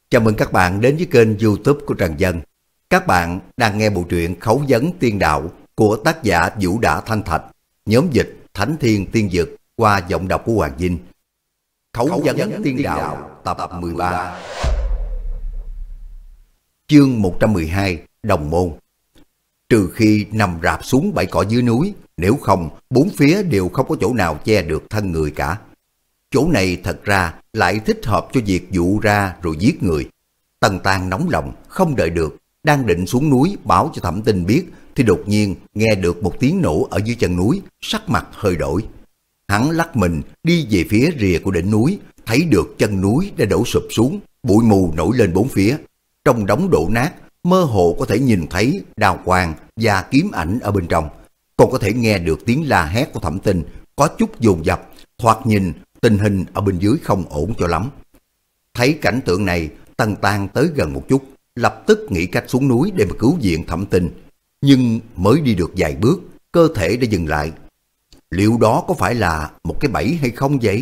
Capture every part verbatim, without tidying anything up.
Chào mừng các bạn đến với kênh YouTube của Trần Dân. Các bạn đang nghe bộ truyện Khấu vấn tiên đạo của tác giả Vũ Đả Thanh Thạch, nhóm dịch Thánh Thiên Tiên Dực qua giọng đọc của Hoàng Vinh. Khấu, Khấu vấn, vấn tiên đạo, đạo tập, tập mười ba. Chương một trăm mười hai, Đồng Môn. Trừ khi nằm rạp xuống bãi cỏ dưới núi, nếu không bốn phía đều không có chỗ nào che được thân người cả. Chỗ này thật ra lại thích hợp cho việc dụ ra rồi giết người. Tần Tàng nóng lòng, không đợi được, đang định xuống núi báo cho Thẩm Tinh biết, thì đột nhiên nghe được một tiếng nổ ở dưới chân núi, sắc mặt hơi đổi. Hắn lắc mình đi về phía rìa của đỉnh núi, thấy được chân núi đã đổ sụp xuống, bụi mù nổi lên bốn phía. Trong đống đổ nát, mơ hồ có thể nhìn thấy đao quang và kiếm ảnh ở bên trong, còn có thể nghe được tiếng la hét của Thẩm Tinh có chút dồn dập, thoạt nhìn tình hình ở bên dưới không ổn cho lắm. Thấy cảnh tượng này, Tần Tàng tới gần một chút, lập tức nghĩ cách xuống núi để mà cứu viện Thẩm Tinh. Nhưng mới đi được vài bước, cơ thể đã dừng lại. Liệu đó có phải là một cái bẫy hay không vậy?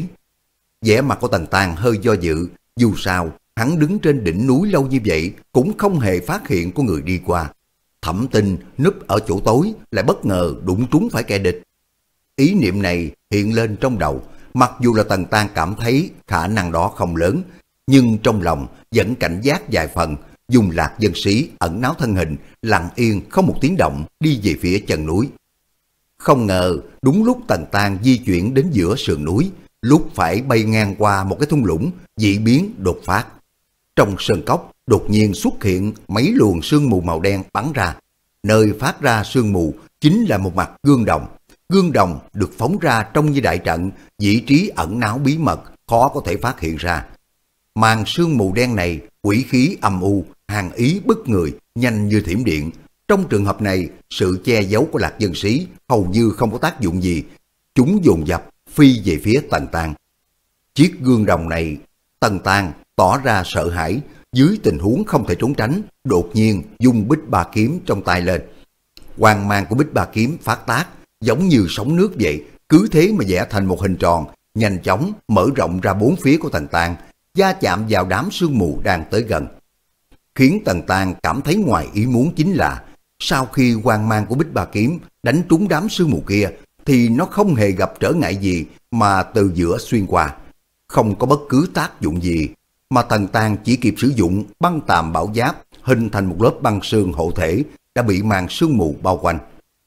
Vẻ mặt của Tần Tàng hơi do dự, dù sao hắn đứng trên đỉnh núi lâu như vậy cũng không hề phát hiện có người đi qua. Thẩm Tinh núp ở chỗ tối lại bất ngờ đụng trúng phải kẻ địch. Ý niệm này hiện lên trong đầu. Mặc dù là Tần Tàng cảm thấy khả năng đó không lớn, nhưng trong lòng vẫn cảnh giác vài phần, dùng lạc dân sĩ ẩn náu thân hình, lặng yên không một tiếng động đi về phía chân núi. Không ngờ đúng lúc Tần Tàng di chuyển đến giữa sườn núi, lúc phải bay ngang qua một cái thung lũng, dị biến đột phát. Trong sơn cốc đột nhiên xuất hiện mấy luồng sương mù màu đen bắn ra. Nơi phát ra sương mù chính là một mặt gương đồng. Gương đồng được phóng ra trong như đại trận, vị trí ẩn náu bí mật, khó có thể phát hiện ra. Màn sương mù đen này, quỷ khí âm u, hàn ý bức người, nhanh như thiểm điện. Trong trường hợp này, sự che giấu của lạc dân sĩ hầu như không có tác dụng gì. Chúng dồn dập phi về phía Tần Tàng. Chiếc gương đồng này, Tần Tàng tỏ ra sợ hãi, dưới tình huống không thể trốn tránh, đột nhiên dung bích ba kiếm trong tay lên. Quang mang của bích ba kiếm phát tác, giống như sóng nước vậy, cứ thế mà vẽ thành một hình tròn, nhanh chóng mở rộng ra bốn phía của Tần Tàng, va chạm vào đám sương mù đang tới gần. Khiến Tần Tàng cảm thấy ngoài ý muốn chính là, sau khi quang mang của bích ba kiếm đánh trúng đám sương mù kia, thì nó không hề gặp trở ngại gì mà từ giữa xuyên qua. Không có bất cứ tác dụng gì, mà Tần Tàng chỉ kịp sử dụng băng tàm bảo giáp, hình thành một lớp băng sương hộ thể, đã bị màn sương mù bao quanh.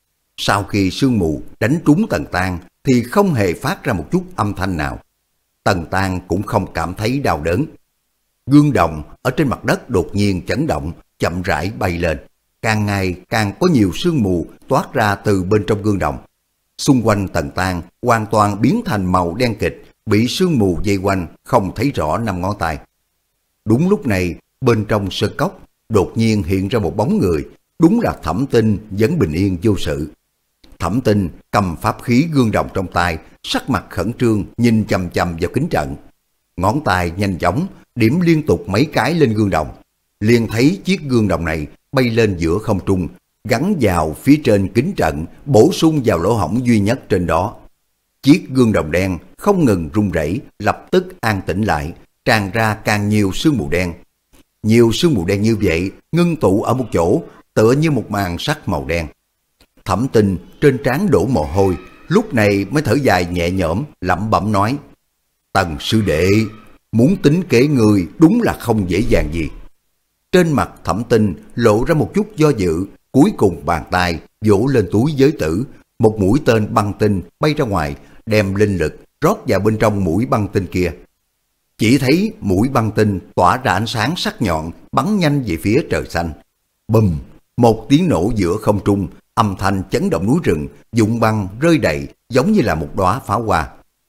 Sau khi sương mù đánh trúng Tần Tàng thì không hề phát ra một chút âm thanh nào. Tần Tàng cũng không cảm thấy đau đớn. Gương đồng ở trên mặt đất đột nhiên chấn động, chậm rãi bay lên. Càng ngày càng có nhiều sương mù toát ra từ bên trong gương đồng. Xung quanh Tần Tàng hoàn toàn biến thành màu đen kịch, bị sương mù vây quanh, không thấy rõ năm ngón tay. Đúng lúc này, bên trong sơn cốc đột nhiên hiện ra một bóng người, đúng là Thẩm Tinh vẫn bình yên vô sự. Thẩm Tinh cầm pháp khí gương đồng trong tay, sắc mặt khẩn trương nhìn chằm chằm vào kính trận. Ngón tay nhanh chóng điểm liên tục mấy cái lên gương đồng, liền thấy chiếc gương đồng này bay lên giữa không trung, gắn vào phía trên kính trận, bổ sung vào lỗ hổng duy nhất trên đó. Chiếc gương đồng đen không ngừng rung rẩy, lập tức an tĩnh lại, tràn ra càng nhiều sương mù đen. Nhiều sương mù đen như vậy ngưng tụ ở một chỗ, tựa như một màn sắt màu đen. Thẩm Tinh trên trán đổ mồ hôi, lúc này mới thở dài nhẹ nhõm, lẩm bẩm nói: Tần sư đệ, muốn tính kế người đúng là không dễ dàng gì. Trên mặt Thẩm Tinh lộ ra một chút do dự, cuối cùng bàn tay vỗ lên túi giới tử, một mũi tên băng tinh bay ra ngoài, đem linh lực rót vào bên trong mũi băng tinh kia. Chỉ thấy mũi băng tinh tỏa ra ánh sáng sắc nhọn, bắn nhanh về phía trời xanh. Bùm, một tiếng nổ giữa không trung, âm thanh chấn động núi rừng, dụng băng rơi đầy giống như là một đóa pháo hoa.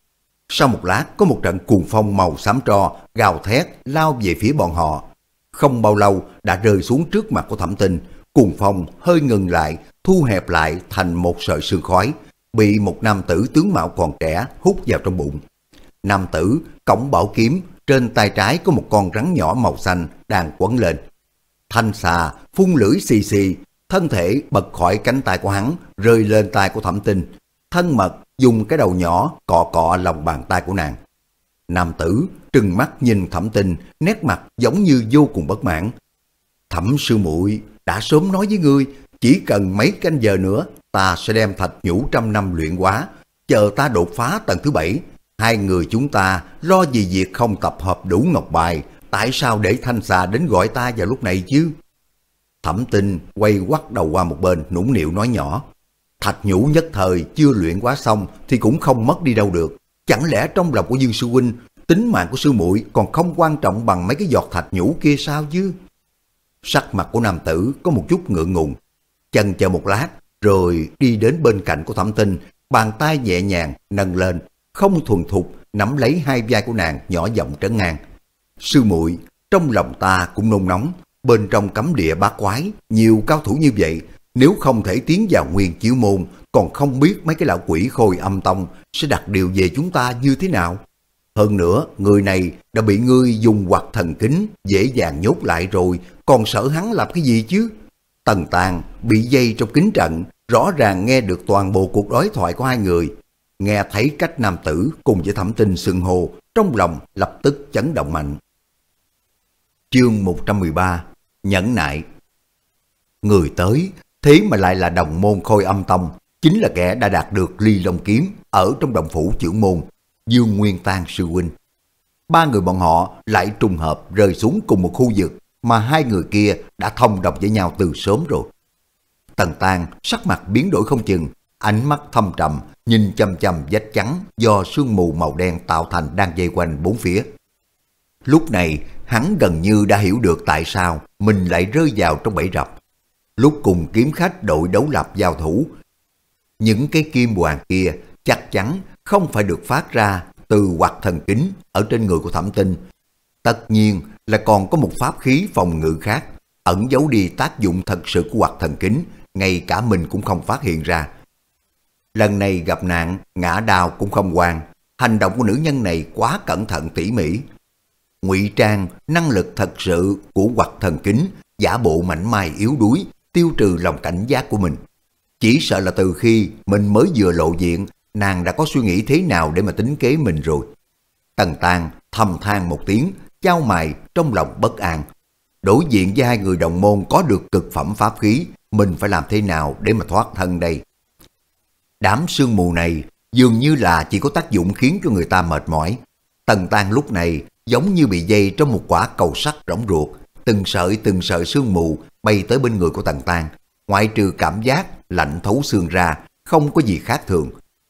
Sau một lát, có một trận cuồng phong màu xám tro gào thét lao về phía bọn họ. Không bao lâu đã rơi xuống trước mặt của Thẩm Tinh. Cuồng phong hơi ngừng lại, thu hẹp lại thành một sợi sương khói, bị một nam tử tướng mạo còn trẻ hút vào trong bụng. Nam tử cõng bảo kiếm, trên tay trái có một con rắn nhỏ màu xanh đang quấn lên. Thanh xà phun lưỡi xì xì, thân thể bật khỏi cánh tay của hắn, rơi lên tay của Thẩm Tinh. Thân mật dùng cái đầu nhỏ cọ cọ lòng bàn tay của nàng. Nam tử trừng mắt nhìn Thẩm Tinh, nét mặt giống như vô cùng bất mãn. Thẩm sư muội đã sớm nói với ngươi, chỉ cần mấy canh giờ nữa, ta sẽ đem thạch nhũ trăm năm luyện hóa, chờ ta đột phá tầng thứ bảy. Hai người chúng ta lo gì việc không tập hợp đủ ngọc bài, tại sao để Thanh Xà đến gọi ta vào lúc này chứ? Thẩm Tinh quay quắt đầu qua một bên, nũng nịu nói nhỏ. Thạch nhũ nhất thời chưa luyện hóa xong thì cũng không mất đi đâu được. Chẳng lẽ trong lòng của Dương sư huynh, tính mạng của sư muội còn không quan trọng bằng mấy cái giọt thạch nhũ kia sao chứ? Sắc mặt của nam tử có một chút ngượng ngùng, chần chờ một lát rồi đi đến bên cạnh của Thẩm Tinh, bàn tay nhẹ nhàng nâng lên, không thuần thục nắm lấy hai vai của nàng, nhỏ giọng trấn an. Sư muội, trong lòng ta cũng nôn nóng, bên trong cấm địa bát quái nhiều cao thủ như vậy, nếu không thể tiến vào Nguyên Chiếu môn, còn không biết mấy cái lão quỷ Khôi Âm tông sẽ đặt điều về chúng ta như thế nào. Hơn nữa, người này đã bị ngươi dùng hoặc thần kính dễ dàng nhốt lại rồi, còn sợ hắn làm cái gì chứ? Tần Tàng bị dây trong kính trận, rõ ràng nghe được toàn bộ cuộc đối thoại của hai người. Nghe thấy cách nam tử cùng với Thẩm Tinh xưng hô, trong lòng lập tức chấn động mạnh. Chương một trăm mười ba. Nhẫn nại. Người tới, thế mà lại là đồng môn Khôi Âm tông, chính là kẻ đã đạt được Ly Long kiếm ở trong đồng phủ trưởng môn, Dương Nguyên Tang sư huynh. Ba người bọn họ lại trùng hợp rơi xuống cùng một khu vực mà hai người kia đã thông đồng với nhau từ sớm rồi. Tần Tang sắc mặt biến đổi không chừng, ánh mắt thâm trầm nhìn chăm chăm vách trắng do sương mù màu đen tạo thành đang dây quanh bốn phía. Lúc này hắn gần như đã hiểu được tại sao mình lại rơi vào trong bẫy rập. Lúc cùng kiếm khách đội đấu lập giao thủ, những cái kim hoàng kia chắc chắn không phải được phát ra từ hoặc thần kính ở trên người của Thẩm Tinh. Tất nhiên là còn có một pháp khí phòng ngự khác, ẩn giấu đi tác dụng thật sự của hoặc thần kính, ngay cả mình cũng không phát hiện ra. Lần này gặp nạn, ngã đào cũng không hoàn, hành động của nữ nhân này quá cẩn thận tỉ mỉ. Ngụy trang năng lực thật sự của hoặc thần kính, giả bộ mảnh mai yếu đuối, tiêu trừ lòng cảnh giác của mình. Chỉ sợ là từ khi mình mới vừa lộ diện, nàng đã có suy nghĩ thế nào để mà tính kế mình rồi. Tần Tang thầm than một tiếng, chau mày trong lòng bất an. Đối diện với hai người đồng môn có được cực phẩm pháp khí, mình phải làm thế nào để mà thoát thân đây? Đám sương mù này dường như là chỉ có tác dụng khiến cho người ta mệt mỏi. Tần Tang lúc này giống như bị dây trong một quả cầu sắt rỗng ruột, từng sợi từng sợi sương mù bay tới bên người của Tần Tang, ngoại trừ cảm giác lạnh thấu xương ra, không có gì khác thường.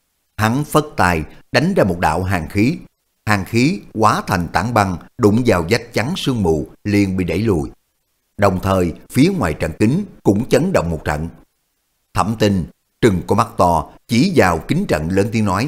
Hắn phất tay đánh ra một đạo hàn khí, hàn khí hóa thành tảng băng đụng vào vách trắng sương mù liền bị đẩy lùi. Đồng thời phía ngoài trận kính cũng chấn động một trận. Thẩm Tinh trừng con mắt to chỉ vào kính trận lớn tiếng nói: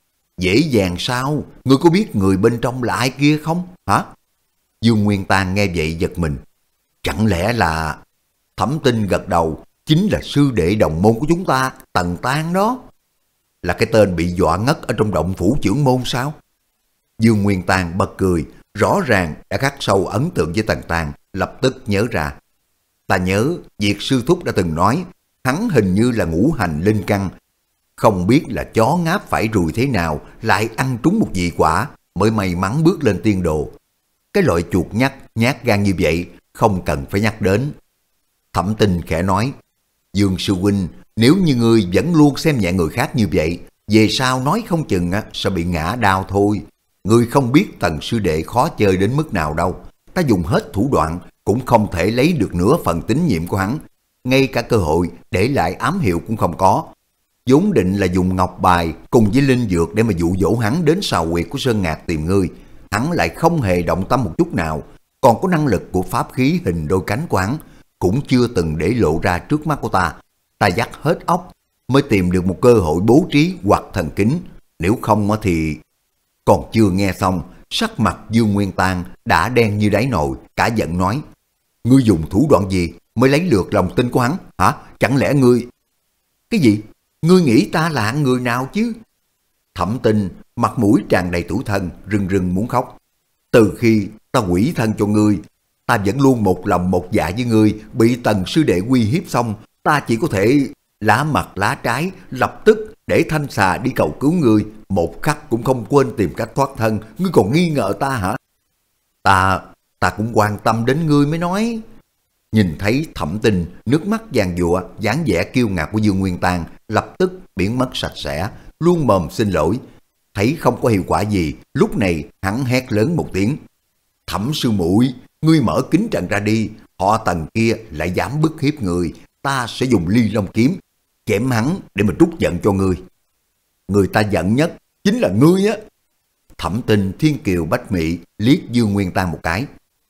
dễ dàng sao? Ngươi có biết người bên trong là ai kia không? Hả? Dương Nguyên Tang nghe vậy giật mình. Chẳng lẽ là... Thẩm Tinh gật đầu. Chính là sư đệ đồng môn của chúng ta, Tần Tang đó. Là cái tên bị dọa ngất ở trong động phủ trưởng môn sao? Dương Nguyên Tang bật cười, rõ ràng đã khắc sâu ấn tượng với Tần Tang, lập tức nhớ ra. Ta nhớ việc sư thúc đã từng nói, hắn hình như là ngũ hành linh căn. Không biết là chó ngáp phải ruồi thế nào lại ăn trúng một vị quả mới may mắn bước lên tiên đồ. Cái loại chuột nhắt nhát gan như vậy không cần phải nhắc đến. Thẩm Tinh khẽ nói: Dương sư huynh, nếu như ngươi vẫn luôn xem nhẹ người khác như vậy, về sau nói không chừng á, sẽ bị ngã đau thôi. Ngươi không biết Tần sư đệ khó chơi đến mức nào đâu. Ta dùng hết thủ đoạn cũng không thể lấy được nửa phần tín nhiệm của hắn. Ngay cả cơ hội để lại ám hiệu cũng không có. Vốn định là dùng ngọc bài cùng với linh dược để mà dụ dỗ hắn đến sào huyệt của Sơn Ngạc tìm ngươi. Hắn lại không hề động tâm một chút nào. Còn có năng lực của pháp khí hình đôi cánh của hắn cũng chưa từng để lộ ra trước mắt của ta. Ta dắt hết óc mới tìm được một cơ hội bố trí hoặc thần kính. Nếu không thì... Còn chưa nghe xong, sắc mặt Dương Nguyên Tang đã đen như đáy nồi, cả giận nói: ngươi dùng thủ đoạn gì mới lấy được lòng tin của hắn, hả? Chẳng lẽ ngươi... Cái gì? Ngươi nghĩ ta là hạng người nào chứ? Thẩm Tinh mặt mũi tràn đầy tủi thân, rưng rưng muốn khóc. Từ khi ta quỷ thân cho ngươi, ta vẫn luôn một lòng một dạ với ngươi. Bị Tần sư đệ uy hiếp xong, ta chỉ có thể lá mặt lá trái, lập tức để thanh xà đi cầu cứu ngươi, một khắc cũng không quên tìm cách thoát thân, ngươi còn nghi ngờ ta hả? Ta, ta cũng quan tâm đến ngươi mới nói. Nhìn thấy Thẩm Tinh nước mắt giàn giụa, dáng vẻ kiêu ngạo của Dương Nguyên Tang lập tức biến mất sạch sẽ, luôn mồm xin lỗi. Thấy không có hiệu quả gì, lúc này hắn hét lớn một tiếng. Thẩm sư muội, ngươi mở kính trận ra đi, họ Tần kia lại dám bức hiếp người, ta sẽ dùng Ly Long kiếm chém hắn để mà trút giận cho ngươi. Người ta giận nhất chính là ngươi á. Thẩm Tinh thiên kiều bách mỹ liếc Dương Nguyên Tang một cái.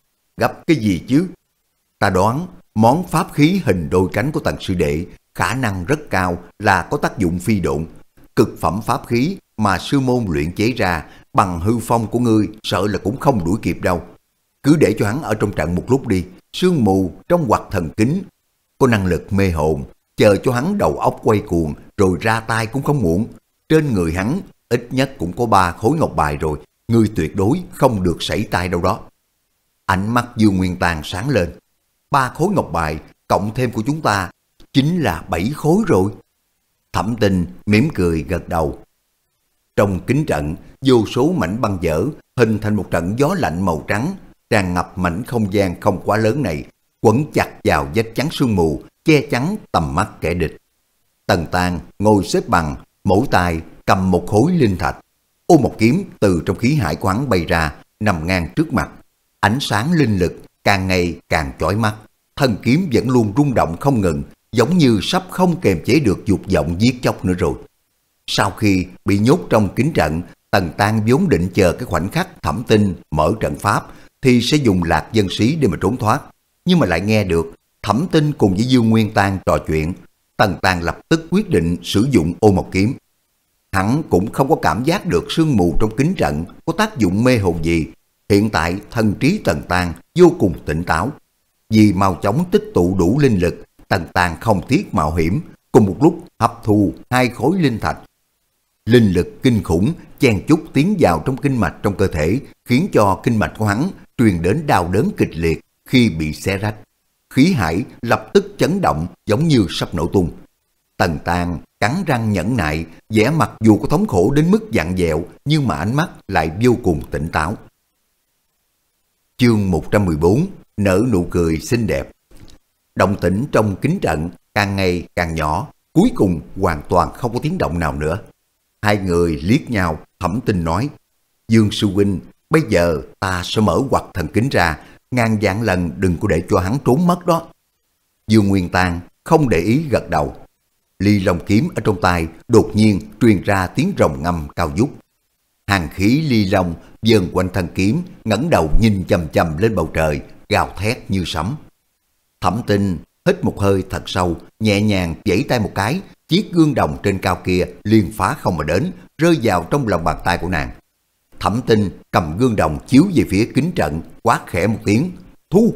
Gấp cái gì chứ? Ta đoán món pháp khí hình đôi cánh của Tần sư đệ khả năng rất cao là có tác dụng phi độn. Cực phẩm pháp khí mà sư môn luyện chế ra bằng hư phong của ngươi sợ là cũng không đuổi kịp đâu. Cứ để cho hắn ở trong trận một lúc đi, sương mù trong hoặc thần kính có năng lực mê hồn, chờ cho hắn đầu óc quay cuồng rồi ra tay cũng không muộn. Trên người hắn ít nhất cũng có ba khối ngọc bài rồi, ngươi tuyệt đối không được sảy tay đâu đó. Ánh mắt Dương Nguyên Tang sáng lên. Ba khối ngọc bài cộng thêm của chúng ta chính là bảy khối rồi. Thẩm Tinh mỉm cười gật đầu. Trong kính trận, vô số mảnh băng dở hình thành một trận gió lạnh màu trắng, tràn ngập mảnh không gian không quá lớn này, quấn chặt vào vách chắn sương mù, che chắn tầm mắt kẻ địch. Tần Tang ngồi xếp bằng, mỗi tay cầm một khối linh thạch, ôm một kiếm từ trong khí hải của hắn bay ra, nằm ngang trước mặt. Ánh sáng linh lực càng ngày càng chói mắt, thân kiếm vẫn luôn rung động không ngừng, giống như sắp không kềm chế được dục vọng giết chóc nữa rồi. Sau khi bị nhốt trong kính trận, Tần Tang vốn định chờ cái khoảnh khắc Thẩm Tinh mở trận pháp thì sẽ dùng lạc dân sĩ để mà trốn thoát, nhưng mà lại nghe được Thẩm Tinh cùng với Dương Nguyên Tang trò chuyện. Tần Tang lập tức quyết định sử dụng ô mộc kiếm. Hắn cũng không có cảm giác được sương mù trong kính trận có tác dụng mê hồn gì. Hiện tại thần trí Tần Tang vô cùng tỉnh táo. Vì mau chóng tích tụ đủ linh lực, Tần Tang không tiếc mạo hiểm, cùng một lúc hấp thu hai khối linh thạch. Linh lực kinh khủng chen chúc tiến vào trong kinh mạch trong cơ thể, khiến cho kinh mạch của hắn truyền đến đau đớn kịch liệt khi bị xé rách. Khí hải lập tức chấn động giống như sắp nổ tung. Tần Tang cắn răng nhẫn nại, vẻ mặt dù có thống khổ đến mức vặn vẹo nhưng mà ánh mắt lại vô cùng tỉnh táo. Chương một trăm mười bốn, nở nụ cười xinh đẹp. Động tĩnh trong kính trận càng ngày càng nhỏ, cuối cùng hoàn toàn không có tiếng động nào nữa. Hai người liếc nhau, Thẩm Tinh nói, Dương sư huynh, bây giờ ta sẽ mở hoặc thần kính ra, ngàn vạn lần đừng có để cho hắn trốn mất đó. Dương Nguyên Tang không để ý gật đầu. Ly Long kiếm ở trong tay đột nhiên truyền ra tiếng rồng ngâm cao vút. Hàn khí ly long vờn quanh thân kiếm, ngẩng đầu nhìn chằm chằm lên bầu trời, gào thét như sấm. Thẩm Tinh hít một hơi thật sâu, nhẹ nhàng vẫy tay một cái, chiếc gương đồng trên cao kia liền phá không mà đến, rơi vào trong lòng bàn tay của nàng. Thẩm Tinh cầm gương đồng chiếu về phía kính trận, quát khẽ một tiếng, thu.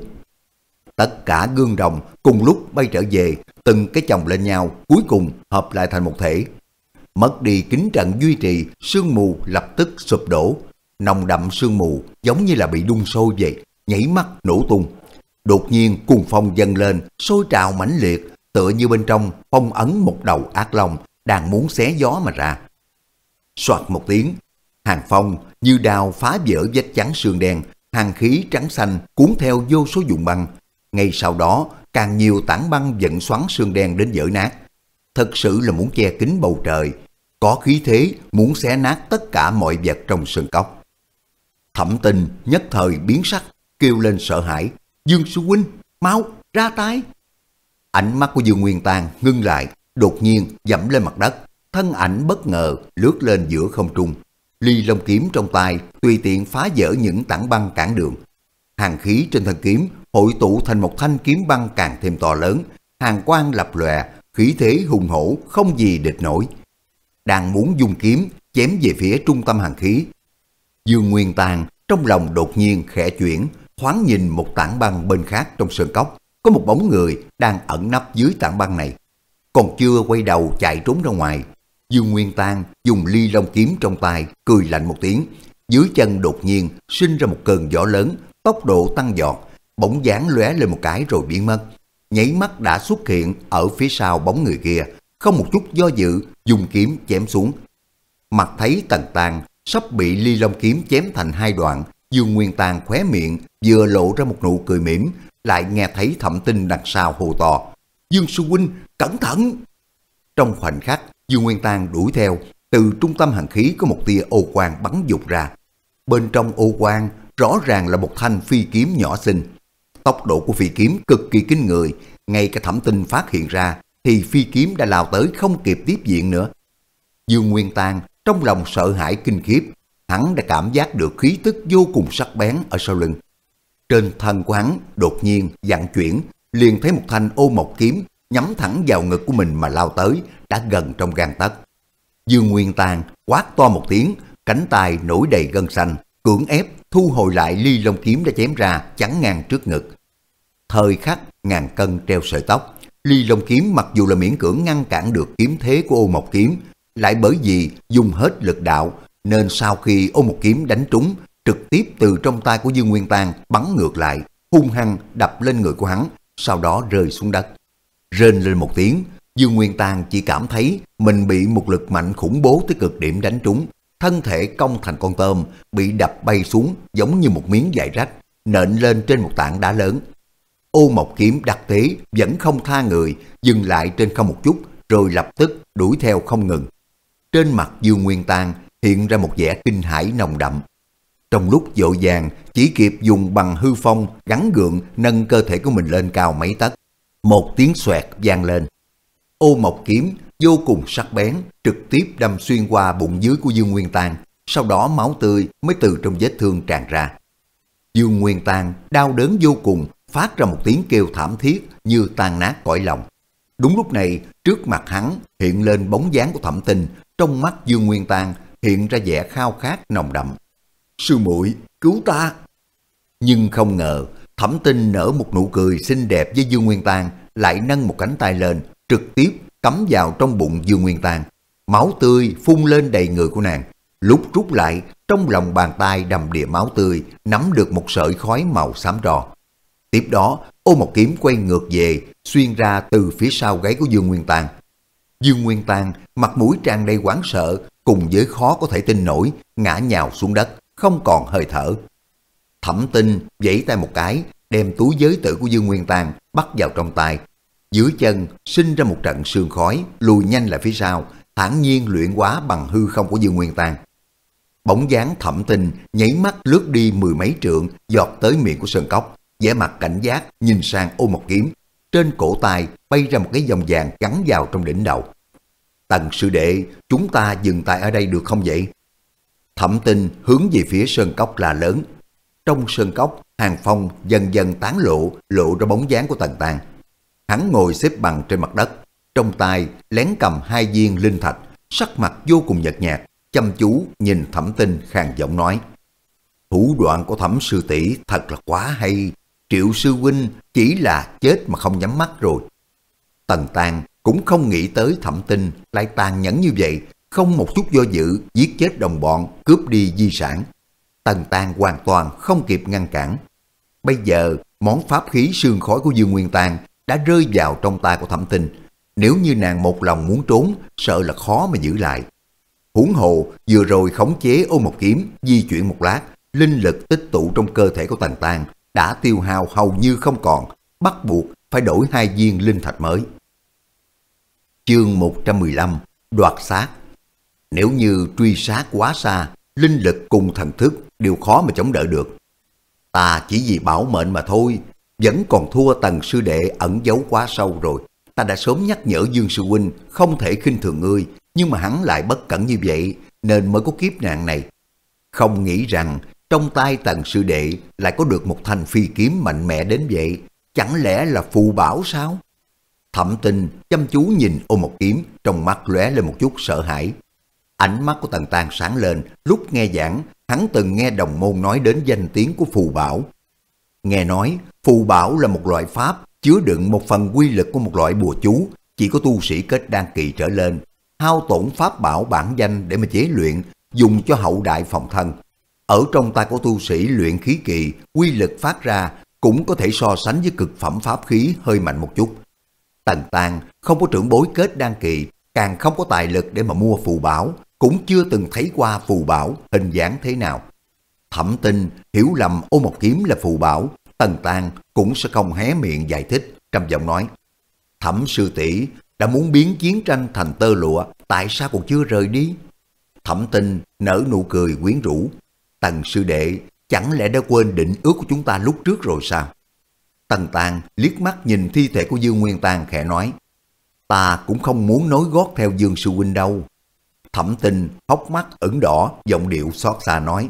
Tất cả gương đồng cùng lúc bay trở về, từng cái chồng lên nhau, cuối cùng hợp lại thành một thể. Mất đi kính trận duy trì, sương mù lập tức sụp đổ. Nồng đậm sương mù giống như là bị đun sôi vậy, nhảy mắt nổ tung. Đột nhiên cuồng phong dâng lên, sôi trào mãnh liệt, tựa như bên trong phong ấn một đầu ác long đang muốn xé gió mà ra. Soạt một tiếng, hàng phong như đao phá vỡ vách chắn sương đen, hàng khí trắng xanh cuốn theo vô số vùng băng. Ngay sau đó, càng nhiều tảng băng dẫn xoắn sương đen đến vỡ nát. Thật sự là muốn che kín bầu trời, có khí thế muốn xé nát tất cả mọi vật trong sơn cốc. Thẩm Tinh nhất thời biến sắc, kêu lên sợ hãi, Dương sư huynh, mau ra tay. Ánh mắt của Dương Nguyên Tang ngưng lại, đột nhiên dẫm lên mặt đất, thân ảnh bất ngờ lướt lên giữa không trung. Ly Long kiếm trong tay tùy tiện phá vỡ những tảng băng cản đường. Hàng khí trên thân kiếm hội tụ thành một thanh kiếm băng càng thêm to lớn, hàng quang lập lòe, khí thế hùng hổ không gì địch nổi. Đang muốn dùng kiếm chém về phía trung tâm hàng khí, Dương Nguyên Tang trong lòng đột nhiên khẽ chuyển, thoáng nhìn một tảng băng bên khác trong sơn cốc, có một bóng người đang ẩn nấp dưới tảng băng này. Còn chưa quay đầu chạy trốn ra ngoài, Dương Nguyên Tang dùng Ly Long kiếm trong tay cười lạnh một tiếng, dưới chân đột nhiên sinh ra một cơn gió lớn, tốc độ tăng giọt, bỗng dáng lóe lên một cái rồi biến mất, nháy mắt đã xuất hiện ở phía sau bóng người kia, không một chút do dự, dùng kiếm chém xuống. Mặt thấy Tần Tang sắp bị Ly Long kiếm chém thành hai đoạn, Dương Nguyên Tang khóe miệng vừa lộ ra một nụ cười mỉm, lại nghe thấy Thẩm Tinh đằng sau hô to: Dương sư huynh, cẩn thận! Trong khoảnh khắc, Dương Nguyên Tang đuổi theo, từ trung tâm hàn khí có một tia ô quang bắn dục ra. Bên trong ô quang rõ ràng là một thanh phi kiếm nhỏ xinh. Tốc độ của phi kiếm cực kỳ kinh người, ngay cả Thẩm Tinh phát hiện ra thì phi kiếm đã lao tới không kịp tiếp diện nữa. Dương Nguyên Tang trong lòng sợ hãi kinh khiếp, hắn đã cảm giác được khí tức vô cùng sắc bén ở sau lưng. Trên thân của hắn đột nhiên vận chuyển, liền thấy một thanh ô mộc kiếm nhắm thẳng vào ngực của mình mà lao tới, đã gần trong gang tấc. Dương Nguyên Tang quát to một tiếng, cánh tay nổi đầy gân xanh, cưỡng ép thu hồi lại Ly Long kiếm đã chém ra chắn ngang trước ngực. Thời khắc ngàn cân treo sợi tóc, Ly Long kiếm mặc dù là miễn cưỡng ngăn cản được kiếm thế của ô mộc kiếm, lại bởi vì dùng hết lực đạo nên sau khi ô mộc kiếm đánh trúng, trực tiếp từ trong tay của Dương Nguyên Tang bắn ngược lại, hung hăng đập lên người của hắn, sau đó rơi xuống đất. Rên lên một tiếng, Dương Nguyên Tang chỉ cảm thấy mình bị một lực mạnh khủng bố tới cực điểm đánh trúng, thân thể cong thành con tôm, bị đập bay xuống giống như một miếng vải rách, nện lên trên một tảng đá lớn. Ô mộc kiếm đặc tế vẫn không tha người, dừng lại trên không một chút, rồi lập tức đuổi theo không ngừng. Trên mặt Dương Nguyên Tang hiện ra một vẻ kinh hãi nồng đậm. Trong lúc vội vàng, chỉ kịp dùng bằng hư phong gắn gượng nâng cơ thể của mình lên cao mấy tấc. Một tiếng xoẹt vang lên. Ô mộc kiếm vô cùng sắc bén, trực tiếp đâm xuyên qua bụng dưới của Dương Nguyên Tang, sau đó máu tươi mới từ trong vết thương tràn ra. Dương Nguyên Tang đau đớn vô cùng, phát ra một tiếng kêu thảm thiết như tan nát cõi lòng. Đúng lúc này, trước mặt hắn hiện lên bóng dáng của Thẩm Tinh, trong mắt Dương Nguyên Tang hiện ra vẻ khao khát nồng đậm. Sư muội, cứu ta! Nhưng không ngờ, Thẩm Tinh nở một nụ cười xinh đẹp với Dương Nguyên Tang, lại nâng một cánh tay lên, trực tiếp cắm vào trong bụng Dương Nguyên Tang. Máu tươi phun lên đầy người của nàng. Lúc rút lại, trong lòng bàn tay đầm đìa máu tươi, nắm được một sợi khói màu xám đỏ. Tiếp đó, ô mộc kiếm quay ngược về, xuyên ra từ phía sau gáy của Dương Nguyên Tang. Dương Nguyên Tang mặt mũi tràn đầy hoảng sợ, cùng với khó có thể tin nổi, ngã nhào xuống đất, không còn hơi thở. Thẩm Tinh vẫy tay một cái, đem túi giới tử của Dương Nguyên Tang bắt vào trong tay. Dưới chân sinh ra một trận sương khói, lùi nhanh lại phía sau, thản nhiên luyện hóa bằng hư không của Dương Nguyên Tang. Bóng dáng Thẩm Tinh nháy mắt lướt đi mười mấy trượng, giọt tới miệng của sơn cốc, vẻ mặt cảnh giác nhìn sang ô mộc kiếm. Trên cổ tay bay ra một cái vòng vàng gắn vào trong đỉnh đầu. Tần sư đệ, chúng ta dừng tay ở đây được không vậy? Thẩm Tinh hướng về phía sơn cốc la lớn. Trong sơn cốc, hàng phong dần dần tán lộ, lộ ra bóng dáng của Tần Tang. Hắn ngồi xếp bằng trên mặt đất, trong tay lén cầm hai viên linh thạch, sắc mặt vô cùng nhợt nhạt, chăm chú nhìn Thẩm Tinh khàn giọng nói: thủ đoạn của Thẩm sư tỷ thật là quá hay, Triệu sư huynh chỉ là chết mà không nhắm mắt rồi. Tần Tang cũng không nghĩ tới Thẩm Tinh lại tàn nhẫn như vậy, không một chút do dự giết chết đồng bọn, cướp đi di sản. Tần Tang hoàn toàn không kịp ngăn cản. Bây giờ món pháp khí sương khói của Dương Nguyên Tang đã rơi vào trong tay của Thẩm Tinh. Nếu như nàng một lòng muốn trốn, sợ là khó mà giữ lại. Huống hồ vừa rồi khống chế ô mộc kiếm di chuyển một lát, linh lực tích tụ trong cơ thể của Tần Tang đã tiêu hao hầu như không còn, bắt buộc phải đổi hai viên linh thạch mới. Chương một trăm mười lăm, đoạt xác. Nếu như truy sát quá xa, linh lực cùng thần thức đều khó mà chống đỡ được. Ta chỉ vì bảo mệnh mà thôi, vẫn còn thua Tần sư đệ ẩn giấu quá sâu rồi. Ta đã sớm nhắc nhở Dương sư huynh không thể khinh thường ngươi, nhưng mà hắn lại bất cẩn như vậy nên mới có kiếp nạn này. Không nghĩ rằng trong tay Tần sư đệ lại có được một thanh phi kiếm mạnh mẽ đến vậy, chẳng lẽ là phù bảo sao? Thẩm Tinh chăm chú nhìn ô mộc kiếm, trong mắt lóe lên một chút sợ hãi. Ánh mắt của Tần Tang sáng lên, lúc nghe giảng, hắn từng nghe đồng môn nói đến danh tiếng của phù bảo. Nghe nói, phù bảo là một loại pháp chứa đựng một phần quy lực của một loại bùa chú, chỉ có tu sĩ kết đan kỳ trở lên, hao tổn pháp bảo bản danh để mà chế luyện, dùng cho hậu đại phòng thân. Ở trong tay của tu sĩ luyện khí kỳ, quy lực phát ra cũng có thể so sánh với cực phẩm pháp khí hơi mạnh một chút. Tần Tang không có trưởng bối kết đan kỳ, càng không có tài lực để mà mua phù bảo, cũng chưa từng thấy qua phù bảo hình dáng thế nào. Thẩm Tinh hiểu lầm Ô Mộc Kiếm là phù bảo, Tần Tang cũng sẽ không hé miệng giải thích, trầm giọng nói: Thẩm sư tỷ đã muốn biến chiến tranh thành tơ lụa, tại sao còn chưa rời đi? Thẩm Tinh nở nụ cười quyến rũ: Tần sư đệ chẳng lẽ đã quên định ước của chúng ta lúc trước rồi sao? Tần Tang liếc mắt nhìn thi thể của Dương Nguyên Tang khẽ nói: Ta cũng không muốn nối gót theo Dương sư huynh đâu. Thẩm Tinh hốc mắt ửng đỏ, giọng điệu xót xa nói: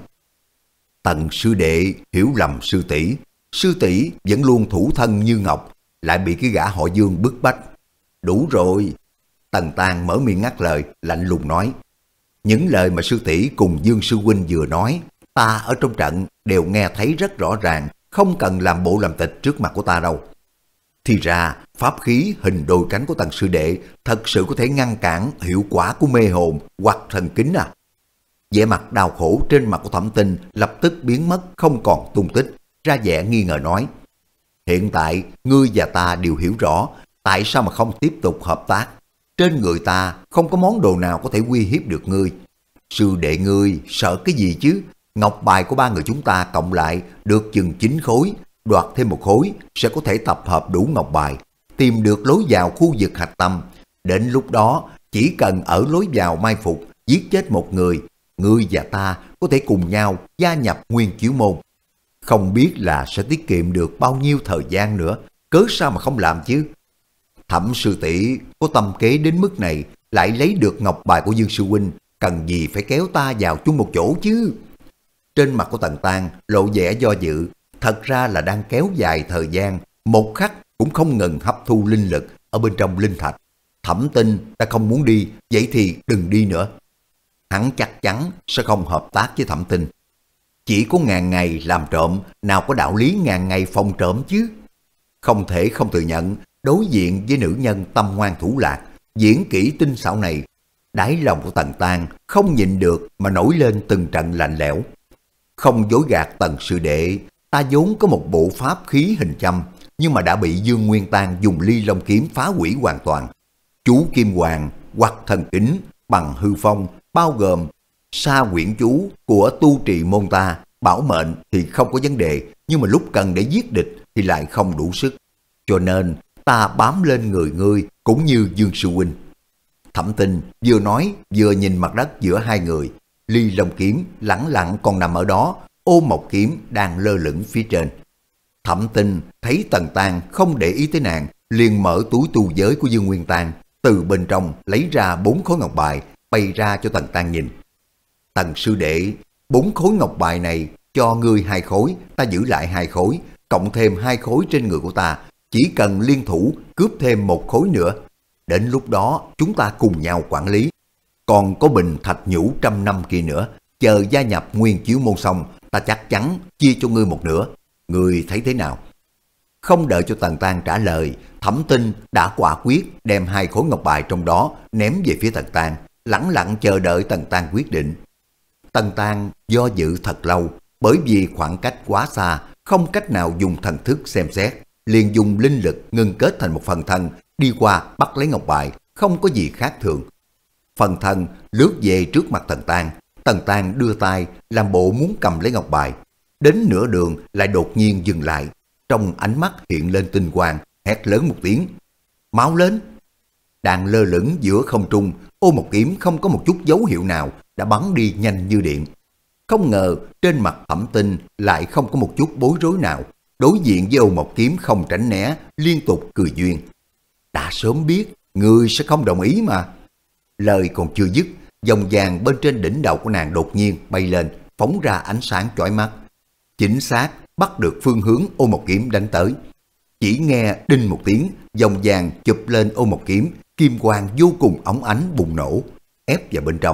Tần sư đệ hiểu lầm sư tỷ, sư tỷ vẫn luôn thủ thân như ngọc, lại bị cái gã họ Dương bức bách. Đủ rồi. Tần Tang mở miệng ngắt lời, lạnh lùng nói: Những lời mà sư tỷ cùng Dương sư huynh vừa nói, ta ở trong trận đều nghe thấy rất rõ ràng, không cần làm bộ làm tịch trước mặt của ta đâu. Thì ra pháp khí hình đôi cánh của Tần sư đệ thật sự có thể ngăn cản hiệu quả của mê hồn hoặc thần kính à? Vẻ mặt đau khổ trên mặt của Thẩm Tinh lập tức biến mất không còn tung tích, ra vẻ nghi ngờ nói: Hiện tại ngươi và ta đều hiểu rõ tại sao mà không tiếp tục hợp tác. Trên người ta không có món đồ nào có thể uy hiếp được ngươi. Sư đệ ngươi sợ cái gì chứ? Ngọc bài của ba người chúng ta cộng lại được chừng chín khối, đoạt thêm một khối sẽ có thể tập hợp đủ ngọc bài, tìm được lối vào khu vực hạch tâm. Đến lúc đó chỉ cần ở lối vào mai phục giết chết một người, ngươi và ta có thể cùng nhau gia nhập Nguyên Chiếu Môn. Không biết là sẽ tiết kiệm được bao nhiêu thời gian nữa, cớ sao mà không làm chứ? Thẩm sư tỷ có tâm kế đến mức này, lại lấy được ngọc bài của Dương sư huynh, cần gì phải kéo ta vào chung một chỗ chứ? Trên mặt của Tần Tang lộ vẻ do dự, thật ra là đang kéo dài thời gian, một khắc cũng không ngừng hấp thu linh lực ở bên trong linh thạch. Thẩm Tinh ta không muốn đi, vậy thì đừng đi nữa. Hắn chắc chắn sẽ không hợp tác với Thẩm Tinh. Chỉ có ngàn ngày làm trộm, nào có đạo lý ngàn ngày phòng trộm chứ? Không thể không thừa nhận, đối diện với nữ nhân tâm ngoan thủ lạc, diễn kỹ tinh xảo này, đáy lòng của Tần Tang không nhịn được mà nổi lên từng trận lạnh lẽo. Không dối gạt Tần sư đệ, ta vốn có một bộ pháp khí hình châm, nhưng mà đã bị Dương Nguyên Tang dùng ly long kiếm phá hủy hoàn toàn. Chú Kim Hoàng hoặc thần kính bằng hư phong, bao gồm sa quyển chú của tu trì môn ta, bảo mệnh thì không có vấn đề, nhưng mà lúc cần để giết địch thì lại không đủ sức. Cho nên ta bám lên người ngươi cũng như Dương sư huynh. Thẩm Tinh vừa nói vừa nhìn mặt đất giữa hai người. Ly long kiếm lẳng lặng còn nằm ở đó, Ô Mộc kiếm đang lơ lửng phía trên. Thẩm Tinh thấy Tần Tang không để ý tới nàng, liền mở túi tu giới của Dương Nguyên Tang, từ bên trong lấy ra bốn khối ngọc bài, bày ra cho Tần Tang nhìn. Tần sư đệ, bốn khối ngọc bài này cho ngươi hai khối, ta giữ lại hai khối, cộng thêm hai khối trên người của ta, chỉ cần liên thủ cướp thêm một khối nữa. Đến lúc đó chúng ta cùng nhau quản lý. Còn có bình thạch nhũ trăm năm kia nữa, chờ gia nhập Nguyên Chiếu Môn xong, ta chắc chắn chia cho ngươi một nửa. Ngươi thấy thế nào? Không đợi cho Tần Tang trả lời, Thẩm Tinh đã quả quyết đem hai khối ngọc bài trong đó ném về phía Tần Tang, lẳng lặng chờ đợi Tần Tang quyết định. Tần Tang do dự thật lâu, bởi vì khoảng cách quá xa, không cách nào dùng thần thức xem xét, liền dùng linh lực ngưng kết thành một phần thân, đi qua bắt lấy ngọc bài, không có gì khác thường. Phần thân lướt về trước mặt Tần Tang, Tần Tang đưa tay làm bộ muốn cầm lấy ngọc bài, đến nửa đường lại đột nhiên dừng lại, trong ánh mắt hiện lên tinh quang, hét lớn một tiếng: Máu lên! Đang lơ lửng giữa không trung, Ô Mộc kiếm không có một chút dấu hiệu nào đã bắn đi nhanh như điện. Không ngờ trên mặt Thẩm Tinh lại không có một chút bối rối nào, đối diện với Ô Mộc kiếm không tránh né, liên tục cười duyên. Đã sớm biết ngươi sẽ không đồng ý mà. Lời còn chưa dứt, vòng vàng bên trên đỉnh đầu của nàng đột nhiên bay lên, phóng ra ánh sáng chói mắt, chính xác bắt được phương hướng Ô Mộc kiếm đánh tới. Chỉ nghe đinh một tiếng, vòng vàng chụp lên Ô Mộc kiếm, kim quang vô cùng óng ánh bùng nổ, ép vào bên trong.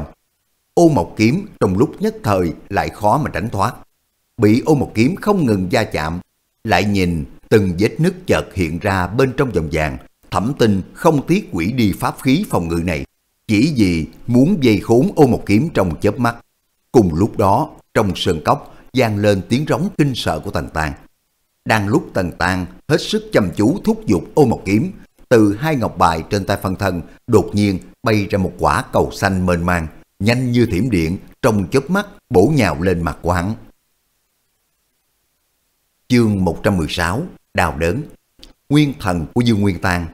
Ô Mộc kiếm trong lúc nhất thời lại khó mà tránh thoát, bị Ô Mộc kiếm không ngừng va chạm. Lại nhìn từng vết nứt chợt hiện ra bên trong vòng vàng, Thẩm Tinh không tiếc quỷ đi pháp khí phòng ngự này, chỉ vì muốn vây khốn Ô Mộc kiếm trong chớp mắt. Cùng lúc đó, trong sơn cốc vang lên tiếng rống kinh sợ của Tần Tang. Đang lúc Tần Tang hết sức chăm chú thúc giục Ô Mộc kiếm, từ hai ngọc bài trên tay phân thân đột nhiên bay ra một quả cầu xanh mênh mang, nhanh như thiểm điện, trong chớp mắt bổ nhào lên mặt của hắn. Chương một trăm mười sáu, đau đớn. Nguyên thần của Dương Nguyên Tang.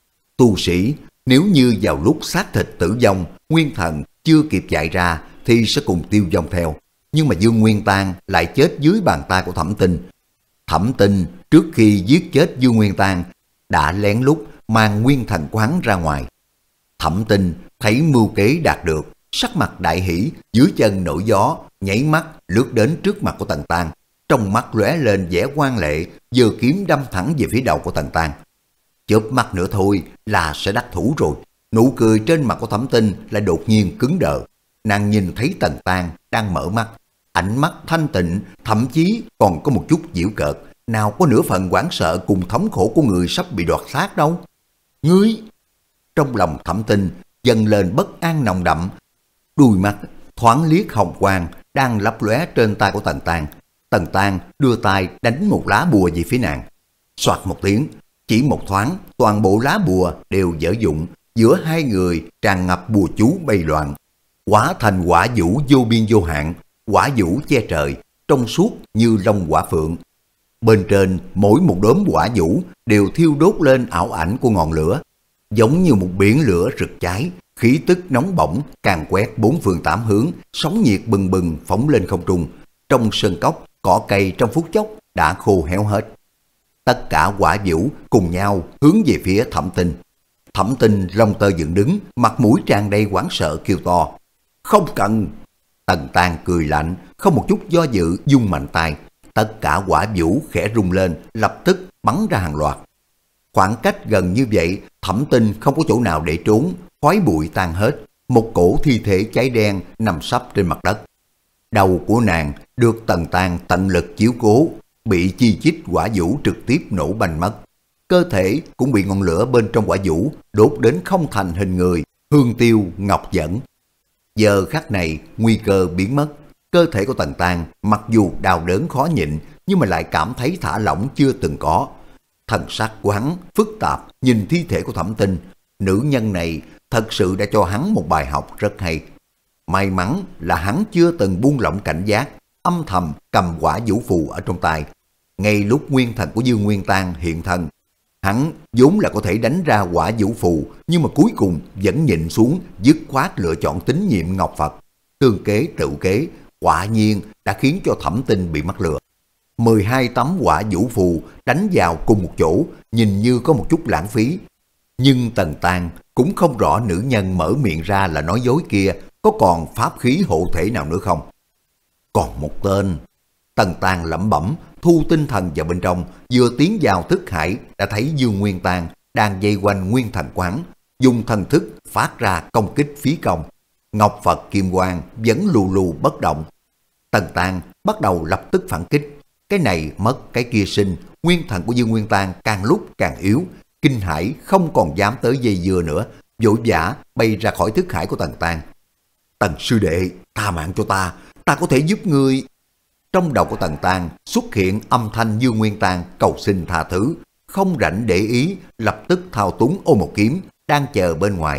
Tu sĩ nếu như vào lúc xác thịt tử vong, nguyên thần chưa kịp chạy ra thì sẽ cùng tiêu vong theo. Nhưng mà Dương Nguyên Tang lại chết dưới bàn tay của Thẩm Tinh. Thẩm Tinh trước khi giết chết Dương Nguyên Tang đã lén lút mang nguyên thần của hắn ra ngoài. Thẩm Tinh thấy mưu kế đạt được, sắc mặt đại hỷ, dưới chân nổi gió, nháy mắt lướt đến trước mặt của Tần Tang, trong mắt lóe lên vẻ ngoan lệ, giơ kiếm đâm thẳng về phía đầu của Tần Tang. Chớp mắt nữa thôi là sẽ đắc thủ rồi. Nụ cười trên mặt của Thẩm Tinh lại đột nhiên cứng đờ. Nàng nhìn thấy Tần Tang đang mở mắt, ánh mắt thanh tịnh, thậm chí còn có một chút giễu cợt, nào có nửa phần hoảng sợ cùng thống khổ của người sắp bị đoạt xác đâu. Ngươi! Trong lòng Thẩm Tinh dâng lên bất an nồng đậm, đuôi mắt thoáng liếc hồng quang đang lấp lóe trên tay của Tần Tang. Tần Tang đưa tay đánh một lá bùa về phía nàng. Soạt một tiếng, chỉ một thoáng, toàn bộ lá bùa đều dở dụng, giữa hai người tràn ngập bùa chú bay loạn, hóa thành hỏa vũ vô biên vô hạn, hỏa vũ che trời, trong suốt như lông hỏa phượng. Bên trên mỗi một đốm hỏa vũ đều thiêu đốt lên ảo ảnh của ngọn lửa, giống như một biển lửa rực cháy, khí tức nóng bỏng càn quét bốn phương tám hướng, sóng nhiệt bừng bừng phóng lên không trung. Trong sơn cốc, cỏ cây trong phút chốc đã khô héo hết. Tất cả hỏa vũ cùng nhau hướng về phía Thẩm Tinh. Thẩm Tinh lông tơ dựng đứng, mặt mũi tràn đầy hoảng sợ kêu to: "Không cần!" Tần Tang cười lạnh, không một chút do dự vung mạnh tay. Tất cả hỏa vũ khẽ rung lên, lập tức bắn ra hàng loạt. Khoảng cách gần như vậy, Thẩm Tinh không có chỗ nào để trốn, khói bụi tan hết, một cổ thi thể cháy đen nằm sấp trên mặt đất. Đầu của nàng được Tần Tang tận lực chiếu cố, bị chi chít hỏa vũ trực tiếp nổ banh mất. Cơ thể cũng bị ngọn lửa bên trong hỏa vũ đốt đến không thành hình người, hương tiêu ngọc dẫn. Giờ khắc này nguy cơ biến mất, cơ thể của Tần Tang mặc dù đau đớn khó nhịn nhưng mà lại cảm thấy thả lỏng chưa từng có. Thần sắc của hắn phức tạp nhìn thi thể của Thẩm Tinh. Nữ nhân này thật sự đã cho hắn một bài học rất hay. May mắn là hắn chưa từng buông lỏng cảnh giác, âm thầm cầm hỏa vũ phù ở trong tay. Ngay lúc nguyên thần của Dương Nguyên Tang hiện thân, hắn vốn là có thể đánh ra hỏa vũ phù, nhưng mà cuối cùng vẫn nhịn xuống, dứt khoát lựa chọn tín nhiệm Ngọc Phật. Tương kế tự kế, quả nhiên đã khiến cho Thẩm Tinh bị mắc lừa. mười hai tấm hỏa vũ phù đánh vào cùng một chỗ, nhìn như có một chút lãng phí. Nhưng Tần Tang cũng không rõ nữ nhân mở miệng ra là nói dối kia có còn pháp khí hộ thể nào nữa không. Còn một tên. Tần Tang lẩm bẩm, thu tinh thần vào bên trong, vừa tiến vào thức hải đã thấy Dương Nguyên Tang đang dây quanh nguyên thần quán, dùng thần thức phát ra công kích phí công. Ngọc Phật Kim Quang vẫn lù lù bất động. Tần Tang bắt đầu lập tức phản kích. Cái này mất cái kia sinh, nguyên thần của Dương Nguyên Tang càng lúc càng yếu, kinh hãi không còn dám tới dây dưa nữa, vội vã bay ra khỏi thức hải của Tần Tang. Tần sư đệ, tha mạng cho ta, ta có thể giúp ngươi. Trong đầu của Tần Tang xuất hiện âm thanh Dương Nguyên Tang cầu xin tha thứ, không rảnh để ý, lập tức thao túng ôm một kiếm đang chờ bên ngoài,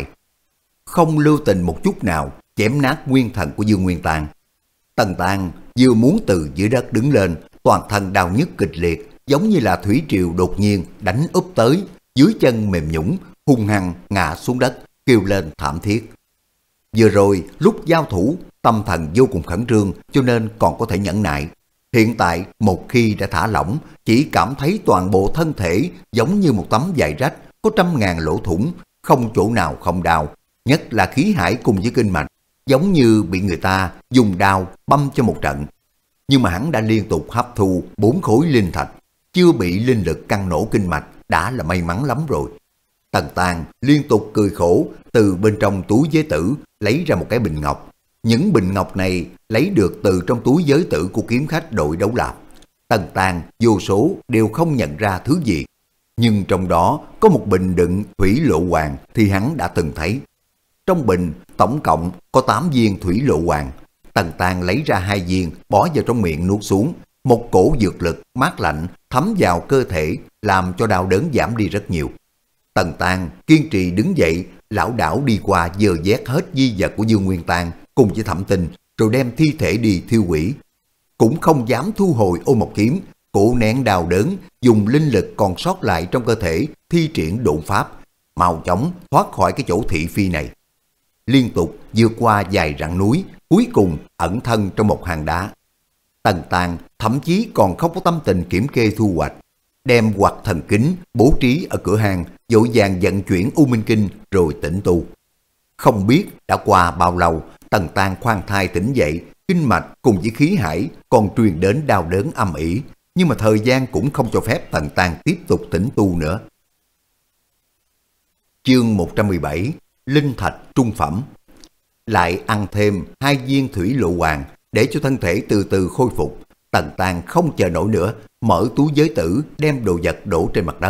không lưu tình một chút nào chém nát nguyên thần của Dương Nguyên Tang. Tần Tang vừa muốn từ dưới đất đứng lên, toàn thân đau nhức kịch liệt, giống như là thủy triều đột nhiên đánh úp tới, dưới chân mềm nhũn, hung hăng ngã xuống đất, kêu lên thảm thiết. Vừa rồi lúc giao thủ, tâm thần vô cùng khẩn trương cho nên còn có thể nhẫn nại. Hiện tại một khi đã thả lỏng, chỉ cảm thấy toàn bộ thân thể giống như một tấm vải rách, có trăm ngàn lỗ thủng, không chỗ nào không đau, nhất là khí hải cùng với kinh mạch, giống như bị người ta dùng đao băm cho một trận. Nhưng mà hắn đã liên tục hấp thu bốn khối linh thạch, chưa bị linh lực căng nổ kinh mạch, đã là may mắn lắm rồi. Tần Tang liên tục cười khổ, từ bên trong túi giới tử lấy ra một cái bình ngọc. Những bình ngọc này lấy được từ trong túi giới tử của kiếm khách đội đấu lạp. Tần Tang vô số đều không nhận ra thứ gì, nhưng trong đó có một bình đựng thủy lộ hoàng thì hắn đã từng thấy. Trong bình tổng cộng có tám viên thủy lộ hoàng. Tần Tang lấy ra hai viên bỏ vào trong miệng nuốt xuống, một cổ dược lực mát lạnh thấm vào cơ thể làm cho đau đớn giảm đi rất nhiều. Tần Tang kiên trì đứng dậy, lão đảo đi qua dơ vét hết di vật của Dương Nguyên Tang cùng với Thẩm Tinh, rồi đem thi thể đi thiêu hủy. Cũng không dám thu hồi Ô Mộc Kiếm, cố nén đau đớn, dùng linh lực còn sót lại trong cơ thể thi triển độn pháp, mau chóng thoát khỏi cái chỗ thị phi này. Liên tục vượt qua vài rặng núi, cuối cùng ẩn thân trong một hang đá. Tần Tàng thậm chí còn không có tâm tình kiểm kê thu hoạch, đem Hoạt Thần Kính bố trí ở cửa hàng, vội vàng vận chuyển U Minh Kinh rồi tĩnh tu. Không biết đã qua bao lâu, Tần Tàng khoan thai tỉnh dậy, kinh mạch cùng với khí hải còn truyền đến đau đớn âm ỉ, nhưng mà thời gian cũng không cho phép Tần Tàng tiếp tục tĩnh tu nữa. Chương một trăm mười bảy, Linh Thạch Trung Phẩm. Lại ăn thêm hai viên thủy lộ hoàng để cho thân thể từ từ khôi phục. Tần Tàng không chờ nổi nữa, mở túi giới tử đem đồ vật đổ trên mặt đất.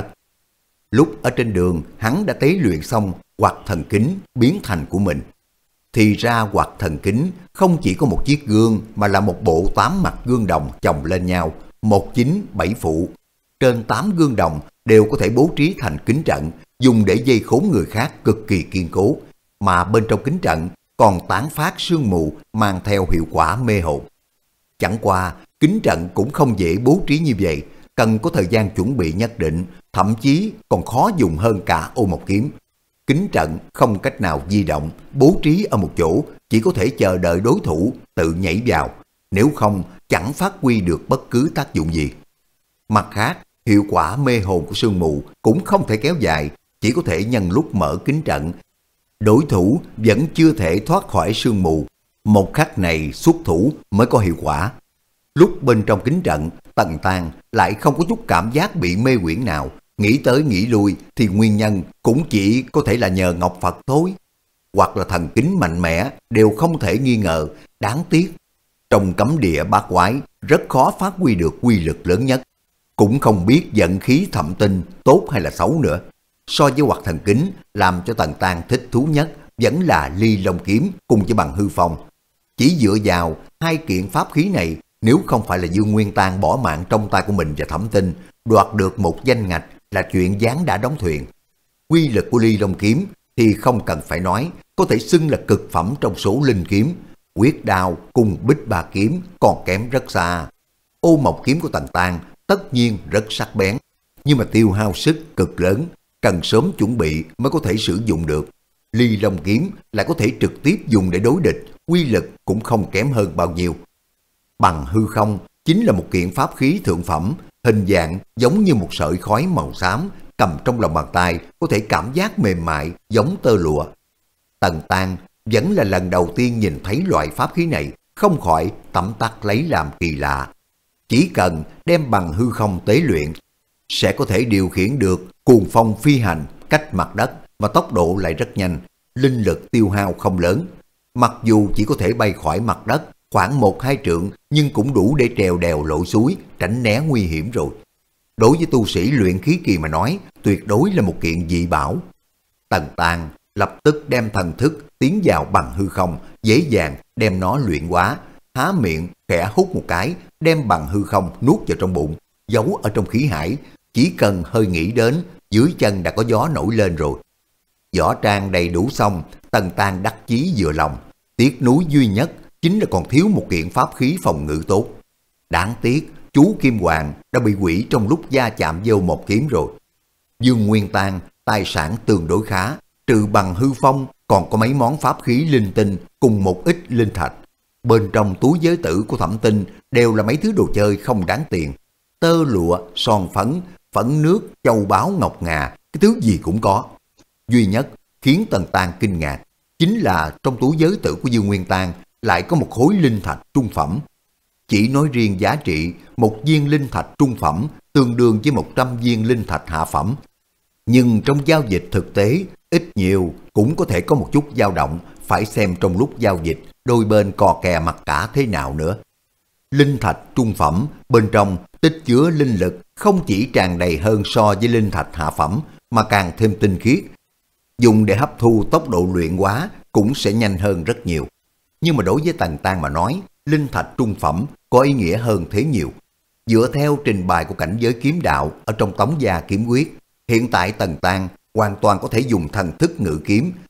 Lúc ở trên đường, hắn đã tế luyện xong Hoạt Thần Kính biến thành của mình. Thì ra Hoạt Thần Kính không chỉ có một chiếc gương mà là một bộ tám mặt gương đồng chồng lên nhau, một chính bảy phụ. Trên tám gương đồng đều có thể bố trí thành kính trận, dùng để dây khốn người khác cực kỳ kiên cố, mà bên trong kính trận còn tán phát sương mù mang theo hiệu quả mê hồn. Chẳng qua, kính trận cũng không dễ bố trí như vậy, cần có thời gian chuẩn bị nhất định, thậm chí còn khó dùng hơn cả Ô Mộc Kiếm. Kính trận không cách nào di động, bố trí ở một chỗ, chỉ có thể chờ đợi đối thủ tự nhảy vào, nếu không chẳng phát huy được bất cứ tác dụng gì. Mặt khác, hiệu quả mê hồn của sương mù cũng không thể kéo dài, chỉ có thể nhân lúc mở kính trận. Đối thủ vẫn chưa thể thoát khỏi sương mù, một khắc này xuất thủ mới có hiệu quả. Lúc bên trong kính trận, Tần Tàng lại không có chút cảm giác bị mê quyển nào, nghĩ tới nghĩ lui thì nguyên nhân cũng chỉ có thể là nhờ Ngọc Phật thôi. Hoặc là thần kính mạnh mẽ đều không thể nghi ngờ, đáng tiếc. Trong cấm địa bát quái rất khó phát huy được quy lực lớn nhất. Cũng không biết vận khí Thẩm Tinh tốt hay là xấu nữa. So với Hoạt Thần Kính, làm cho Tần Tàng thích thú nhất vẫn là Ly Long Kiếm cùng với Bằng Hư Phong. Chỉ dựa vào hai kiện pháp khí này, nếu không phải là Dương Nguyên Tang bỏ mạng trong tay của mình và Thẩm Tinh, đoạt được một danh ngạch là chuyện gián đã đóng thuyền. Quy lực của Ly Long Kiếm thì không cần phải nói, có thể xưng là cực phẩm trong số linh kiếm. Quyết đao cùng Bích Ba Kiếm còn kém rất xa. Ô Mộc Kiếm của Tần Tàng tất nhiên rất sắc bén, nhưng mà tiêu hao sức cực lớn, cần sớm chuẩn bị mới có thể sử dụng được. Ly Long Kiếm lại có thể trực tiếp dùng để đối địch, quy lực cũng không kém hơn bao nhiêu. Bằng Hư Không chính là một kiện pháp khí thượng phẩm, hình dạng giống như một sợi khói màu xám, cầm trong lòng bàn tay có thể cảm giác mềm mại giống tơ lụa. Tần Tàng vẫn là lần đầu tiên nhìn thấy loại pháp khí này, không khỏi tấm tắc lấy làm kỳ lạ. Chỉ cần đem Bằng Hư Không tế luyện, sẽ có thể điều khiển được cuồng phong phi hành cách mặt đất, mà tốc độ lại rất nhanh, linh lực tiêu hao không lớn. Mặc dù chỉ có thể bay khỏi mặt đất khoảng một hai trượng, nhưng cũng đủ để trèo đèo lội suối, tránh né nguy hiểm rồi. Đối với tu sĩ luyện khí kỳ mà nói, tuyệt đối là một kiện dị bảo. Tần Tàng lập tức đem thần thức tiến vào Bằng Hư Không, dễ dàng đem nó luyện hóa, há miệng khẽ hút một cái, đem Bằng Hư Không nuốt vào trong bụng, giấu ở trong khí hải. Chỉ cần hơi nghĩ đến, dưới chân đã có gió nổi lên rồi. Võ trang đầy đủ xong, Tần Tàng đắc chí vừa lòng. Tiếc nuối duy nhất chính là còn thiếu một kiện pháp khí phòng ngự tốt. Đáng tiếc, chú Kim Hoàng đã bị hủy trong lúc va chạm vô một kiếm rồi. Dương Nguyên Tang tài sản tương đối khá, trừ Bằng Hư Phong còn có mấy món pháp khí linh tinh cùng một ít linh thạch. Bên trong túi giới tử của Thẩm Tinh đều là mấy thứ đồ chơi không đáng tiền. Tơ lụa, son phấn, phấn nước, châu báu ngọc ngà, cái thứ gì cũng có. Duy nhất khiến Tần Tàng kinh ngạc chính là trong túi giới tử của Dương Nguyên Tang lại có một khối linh thạch trung phẩm. Chỉ nói riêng giá trị, một viên linh thạch trung phẩm tương đương với một trăm viên linh thạch hạ phẩm. Nhưng trong giao dịch thực tế, ít nhiều cũng có thể có một chút dao động, phải xem trong lúc giao dịch đôi bên cò kè mặt cả thế nào nữa. Linh thạch trung phẩm bên trong tích chứa linh lực không chỉ tràn đầy hơn so với linh thạch hạ phẩm, mà càng thêm tinh khiết. Dùng để hấp thu tốc độ luyện hóa cũng sẽ nhanh hơn rất nhiều. Nhưng mà đối với Tần Tàng mà nói, linh thạch trung phẩm có ý nghĩa hơn thế nhiều. Dựa theo trình bày của cảnh giới kiếm đạo ở trong Tống Gia Kiếm Quyết, hiện tại Tần Tàng hoàn toàn có thể dùng thần thức ngự kiếm,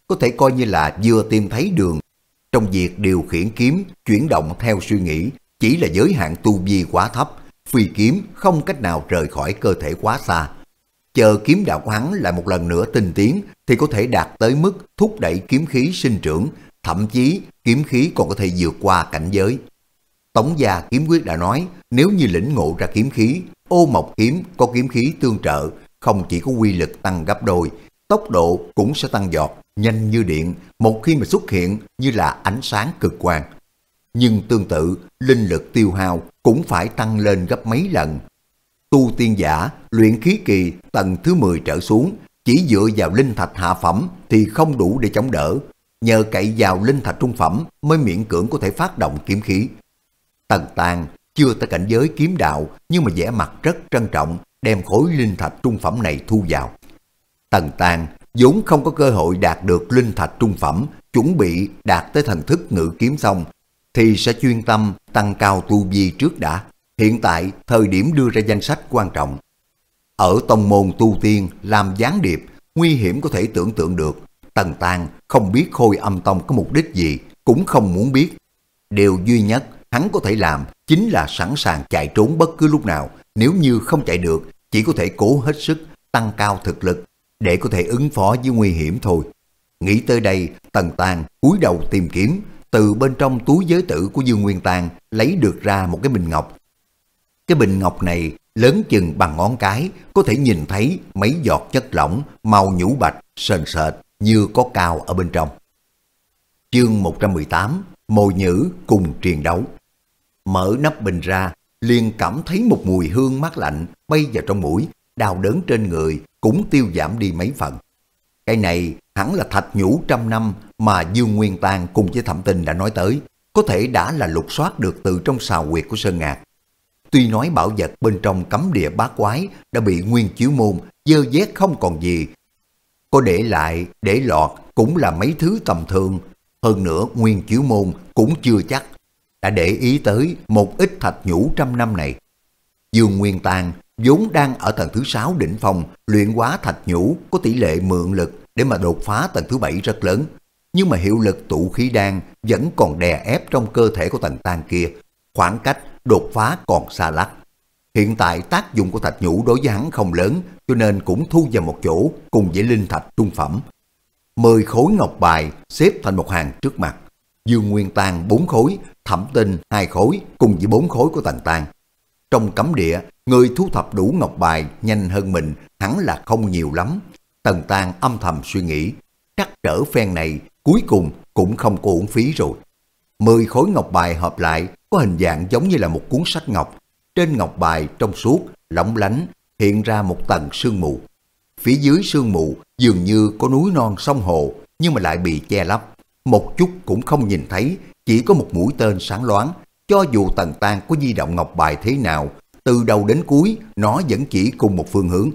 có thể coi như là vừa tìm thấy đường. Trong việc điều khiển kiếm chuyển động theo suy nghĩ, chỉ là giới hạn tu vi quá thấp, phi kiếm không cách nào rời khỏi cơ thể quá xa. Chờ kiếm đạo của hắn lại một lần nữa tinh tiến thì có thể đạt tới mức thúc đẩy kiếm khí sinh trưởng, thậm chí kiếm khí còn có thể vượt qua cảnh giới. Tống Gia Kiếm Quyết đã nói, nếu như lĩnh ngộ ra kiếm khí, Ô Mộc kiếm có kiếm khí tương trợ, không chỉ có uy lực tăng gấp đôi, tốc độ cũng sẽ tăng giọt, nhanh như điện, một khi mà xuất hiện như là ánh sáng cực quang. Nhưng tương tự, linh lực tiêu hao cũng phải tăng lên gấp mấy lần. Tu tiên giả, luyện khí kỳ tầng thứ mười trở xuống, chỉ dựa vào linh thạch hạ phẩm thì không đủ để chống đỡ. Nhờ cậy vào linh thạch trung phẩm mới miễn cưỡng có thể phát động kiếm khí. Tần Tàng chưa tới cảnh giới kiếm đạo nhưng mà vẻ mặt rất trân trọng đem khối linh thạch trung phẩm này thu vào. Tần Tàng vốn không có cơ hội đạt được linh thạch trung phẩm, chuẩn bị đạt tới thần thức ngự kiếm xong thì sẽ chuyên tâm tăng cao tu vi trước đã. Hiện tại thời điểm đưa ra danh sách quan trọng. Ở tông môn tu tiên làm gián điệp, nguy hiểm có thể tưởng tượng được. Tần Tàng không biết Khôi Âm Tông có mục đích gì, cũng không muốn biết. Điều duy nhất hắn có thể làm chính là sẵn sàng chạy trốn bất cứ lúc nào. Nếu như không chạy được, chỉ có thể cố hết sức tăng cao thực lực để có thể ứng phó với nguy hiểm thôi. Nghĩ tới đây, Tần Tàng cúi đầu tìm kiếm, từ bên trong túi giới tử của Dương Nguyên Tang lấy được ra một cái bình ngọc. Cái bình ngọc này lớn chừng bằng ngón cái, có thể nhìn thấy mấy giọt chất lỏng màu nhũ bạch sền sệt như có cao ở bên trong. Chương một trăm mười tám, Mồi nhữ cùng triền đấu. Mở nắp bình ra, liền cảm thấy một mùi hương mát lạnh bay vào trong mũi, đau đớn trên người cũng tiêu giảm đi mấy phần. Cái này hẳn là thạch nhũ trăm năm mà Dương Nguyên Tang cùng với Thẩm Tinh đã nói tới, có thể đã là lục soát được từ trong sào huyệt của Sơn Ngạc. Tuy nói bảo vật bên trong cấm địa bát quái đã bị Nguyên Chiếu Môn dơ vét không còn gì, có để lại để lọt cũng là mấy thứ tầm thường. Hơn nữa Nguyên Chiếu Môn cũng chưa chắc đã để ý tới một ít thạch nhũ trăm năm này. Dương Nguyên Tang vốn đang ở tầng thứ sáu đỉnh phong, luyện hóa thạch nhũ có tỷ lệ mượn lực để mà đột phá tầng thứ bảy rất lớn, nhưng mà hiệu lực tụ khí đan vẫn còn đè ép trong cơ thể của Tần Tang kia, khoảng cách đột phá còn xa lắc. Hiện tại tác dụng của thạch nhũ đối với hắn không lớn, cho nên cũng thu vào một chỗ cùng với linh thạch trung phẩm. Mười khối ngọc bài xếp thành một hàng trước mặt. Dương Nguyên Tang bốn khối, Thẩm Tinh hai khối cùng với bốn khối của Tần Tang. Trong cấm địa, người thu thập đủ ngọc bài nhanh hơn mình hẳn là không nhiều lắm. Tần Tang âm thầm suy nghĩ, trắc trở phen này cuối cùng cũng không có uổng phí rồi. Mười khối ngọc bài hợp lại có hình dạng giống như là một cuốn sách ngọc. Trên ngọc bài trong suốt, lóng lánh, hiện ra một tầng sương mù. Phía dưới sương mù dường như có núi non sông hồ, nhưng mà lại bị che lấp. Một chút cũng không nhìn thấy, chỉ có một mũi tên sáng loáng. Cho dù Tần Tang có di động ngọc bài thế nào, từ đầu đến cuối nó vẫn chỉ cùng một phương hướng.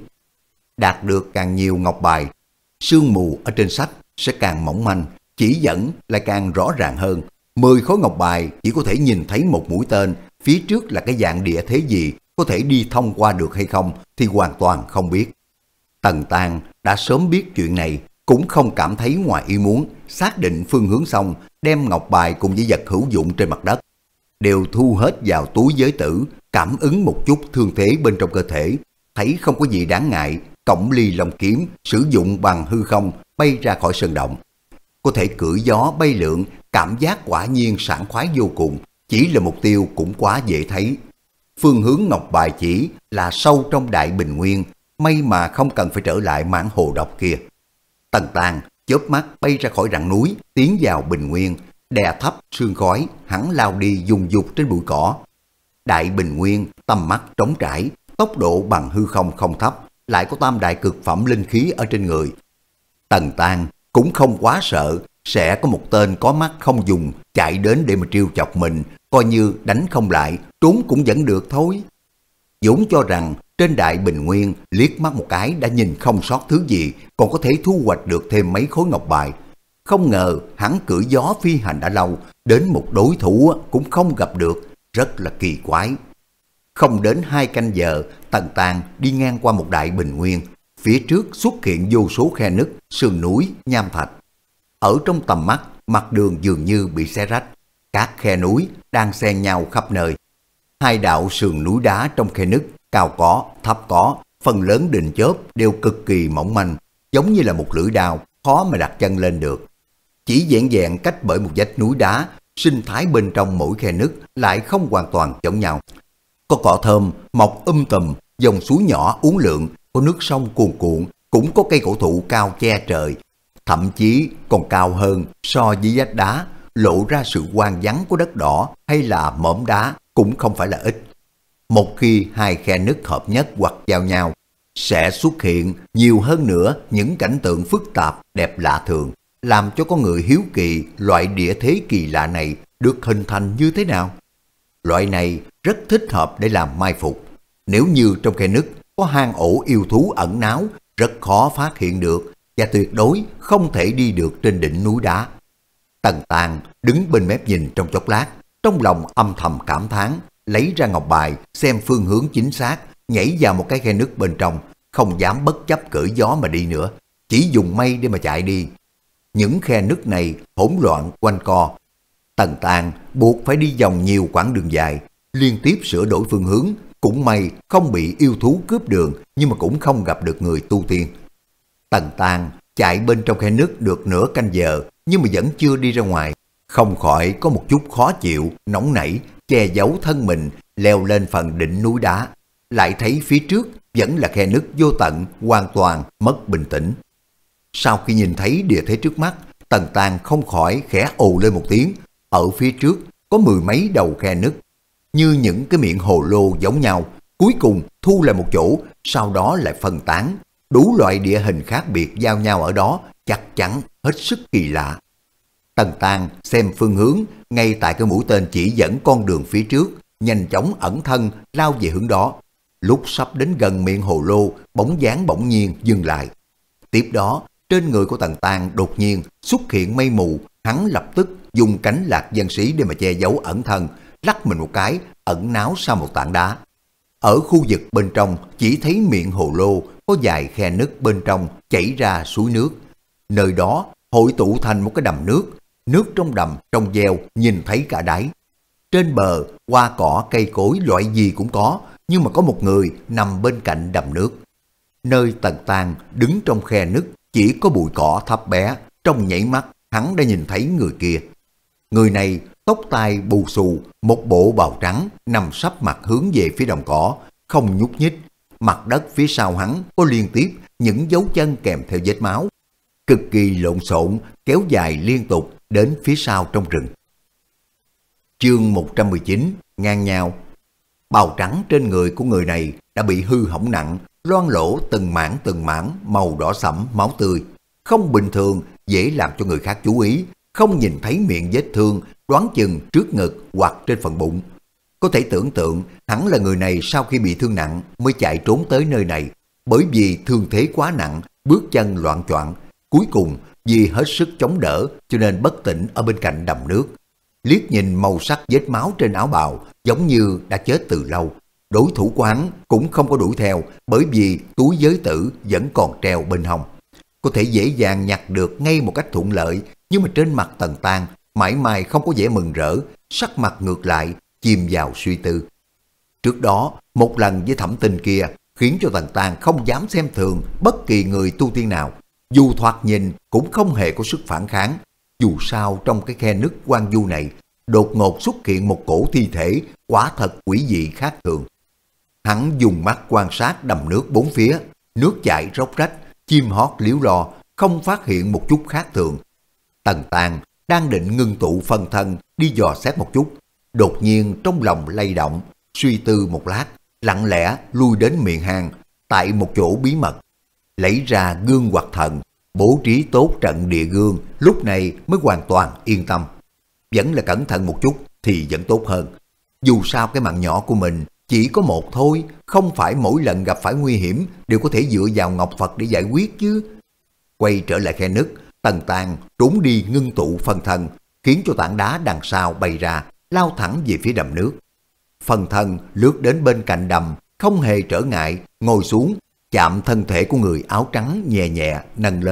Đạt được càng nhiều ngọc bài, sương mù ở trên sách sẽ càng mỏng manh, chỉ dẫn lại càng rõ ràng hơn. Mười khối ngọc bài chỉ có thể nhìn thấy một mũi tên, phía trước là cái dạng địa thế gì, có thể đi thông qua được hay không thì hoàn toàn không biết. Tần Tang đã sớm biết chuyện này, cũng không cảm thấy ngoài ý muốn, xác định phương hướng xong, đem ngọc bài cùng với vật hữu dụng trên mặt đất đều thu hết vào túi giới tử, cảm ứng một chút thương thế bên trong cơ thể, thấy không có gì đáng ngại, cổng ly long kiếm sử dụng bằng hư không bay ra khỏi sơn động. Có thể cưỡi gió bay lượn, cảm giác quả nhiên sảng khoái vô cùng, chỉ là mục tiêu cũng quá dễ thấy. Phương hướng ngọc bài chỉ là sâu trong đại bình nguyên, may mà không cần phải trở lại mãn hồ độc kia. Tần Tang chớp mắt bay ra khỏi rặng núi, tiến vào bình nguyên, đè thấp sương khói, hắn lao đi dùng dục trên bụi cỏ. Đại bình nguyên, tầm mắt trống trải, tốc độ bằng hư không không thấp, lại có tam đại cực phẩm linh khí ở trên người. Tần Tang cũng không quá sợ, sẽ có một tên có mắt không dùng chạy đến để mà trêu chọc mình, coi như đánh không lại, trốn cũng vẫn được thôi. Dũng cho rằng trên đại bình nguyên liếc mắt một cái đã nhìn không sót thứ gì, còn có thể thu hoạch được thêm mấy khối ngọc bài. Không ngờ hắn cưỡi gió phi hành đã lâu, đến một đối thủ cũng không gặp được, rất là kỳ quái. Không đến hai canh giờ, Tần Tang đi ngang qua một đại bình nguyên, phía trước xuất hiện vô số khe nứt, sườn núi, nham thạch. Ở trong tầm mắt, mặt đường dường như bị xé rách. Các khe núi đang xen nhau khắp nơi. Hai đạo sườn núi đá trong khe nứt, cao có, thấp có, phần lớn đỉnh chóp đều cực kỳ mỏng manh, giống như là một lưỡi đao, khó mà đặt chân lên được. Chỉ vẹn vẹn cách bởi một vách núi đá, sinh thái bên trong mỗi khe nứt lại không hoàn toàn giống nhau. Có cỏ thơm mọc um tùm, dòng suối nhỏ uốn lượn, có nước sông cuồn cuộn, cũng có cây cổ thụ cao che trời, thậm chí còn cao hơn so với vách đá, lộ ra sự hoang vắng của đất đỏ hay là mỏm đá cũng không phải là ít. Một khi hai khe nứt hợp nhất hoặc giao nhau, sẽ xuất hiện nhiều hơn nữa những cảnh tượng phức tạp đẹp lạ thường, làm cho con người hiếu kỳ loại địa thế kỳ lạ này được hình thành như thế nào. Loại này rất thích hợp để làm mai phục. Nếu như trong khe nứt có hang ổ yêu thú ẩn náu, rất khó phát hiện được và tuyệt đối không thể đi được trên đỉnh núi đá. Tần Tàng đứng bên mép nhìn trong chốc lát, trong lòng âm thầm cảm thán, lấy ra ngọc bài xem phương hướng chính xác, nhảy vào một cái khe nứt bên trong, không dám bất chấp cởi gió mà đi nữa, chỉ dùng mây để mà chạy đi. Những khe nứt này hỗn loạn quanh co. Tần Tàng buộc phải đi vòng nhiều quãng đường dài, liên tiếp sửa đổi phương hướng, cũng may không bị yêu thú cướp đường, nhưng mà cũng không gặp được người tu tiên. Tần Tàng chạy bên trong khe nứt được nửa canh giờ, nhưng mà vẫn chưa đi ra ngoài, không khỏi có một chút khó chịu, nóng nảy, che giấu thân mình, leo lên phần đỉnh núi đá, lại thấy phía trước vẫn là khe nứt vô tận, hoàn toàn mất bình tĩnh. Sau khi nhìn thấy địa thế trước mắt, Tần Tàng không khỏi khẽ ồ lên một tiếng. Ở phía trước có mười mấy đầu khe nứt, như những cái miệng hồ lô giống nhau, cuối cùng thu lại một chỗ, sau đó lại phân tán. Đủ loại địa hình khác biệt giao nhau ở đó, chắc chắn hết sức kỳ lạ. Tần Tàng xem phương hướng, ngay tại cái mũi tên chỉ dẫn con đường phía trước, nhanh chóng ẩn thân lao về hướng đó. Lúc sắp đến gần miệng hồ lô, bóng dáng bỗng nhiên dừng lại. Tiếp đó, trên người của Tần Tàng đột nhiên xuất hiện mây mù, hắn lập tức dùng cánh lạc dân sĩ để mà che giấu ẩn thân, lắc mình một cái, ẩn náu sau một tảng đá. Ở khu vực bên trong chỉ thấy miệng hồ lô có vài khe nứt bên trong chảy ra suối nước. Nơi đó hội tụ thành một cái đầm nước, nước trong đầm trong veo nhìn thấy cả đáy. Trên bờ hoa cỏ cây cối loại gì cũng có, nhưng mà có một người nằm bên cạnh đầm nước. Nơi Tần Tàng đứng trong khe nứt chỉ có bụi cỏ thấp bé, trong nhảy mắt hắn đã nhìn thấy người kia. Người này tóc tai bù xù, một bộ bào trắng, nằm sấp mặt hướng về phía đồng cỏ, không nhúc nhích. Mặt đất phía sau hắn có liên tiếp những dấu chân kèm theo vết máu, cực kỳ lộn xộn, kéo dài liên tục đến phía sau trong rừng. Chương một trăm mười chín, ngang nhau. Bào trắng trên người của người này đã bị hư hỏng nặng, loang lỗ từng mảng từng mảng màu đỏ sẫm máu tươi, không bình thường, dễ làm cho người khác chú ý. Không nhìn thấy miệng vết thương, đoán chừng trước ngực hoặc trên phần bụng. Có thể tưởng tượng hẳn là người này sau khi bị thương nặng mới chạy trốn tới nơi này, bởi vì thương thế quá nặng, bước chân loạn choạng, cuối cùng vì hết sức chống đỡ cho nên bất tỉnh ở bên cạnh đầm nước. Liếc nhìn màu sắc vết máu trên áo bào giống như đã chết từ lâu. Đối thủ của hắn cũng không có đuổi theo, bởi vì túi giới tử vẫn còn treo bên hông, có thể dễ dàng nhặt được ngay một cách thuận lợi. Nhưng mà trên mặt Tần Tàng mãi mãi không có vẻ mừng rỡ, sắc mặt ngược lại chìm vào suy tư. Trước đó một lần với Thẩm Tinh kia khiến cho Tần Tàng không dám xem thường bất kỳ người tu tiên nào, dù thoạt nhìn cũng không hề có sức phản kháng. Dù sao trong cái khe nứt hoang vu này đột ngột xuất hiện một cổ thi thể quả thật quỷ dị khác thường. Hắn dùng mắt quan sát đầm nước bốn phía, nước chảy róc rách, chim hót líu lo, không phát hiện một chút khác thường. Tần Tàng đang định ngưng tụ phân thân đi dò xét một chút, đột nhiên trong lòng lay động, suy tư một lát, lặng lẽ lui đến miệng hang, tại một chỗ bí mật, lấy ra gương hoặc thần, bố trí tốt trận địa gương, lúc này mới hoàn toàn yên tâm. Vẫn là cẩn thận một chút thì vẫn tốt hơn. Dù sao cái mạng nhỏ của mình chỉ có một thôi, không phải mỗi lần gặp phải nguy hiểm đều có thể dựa vào Ngọc Phật để giải quyết chứ. Quay trở lại khe nứt, Tần Tàng trốn đi ngưng tụ phân thân, khiến cho tảng đá đằng sau bay ra, lao thẳng về phía đầm nước. Phân thân lướt đến bên cạnh đầm, không hề trở ngại, ngồi xuống, chạm thân thể của người áo trắng nhẹ nhẹ nâng lên,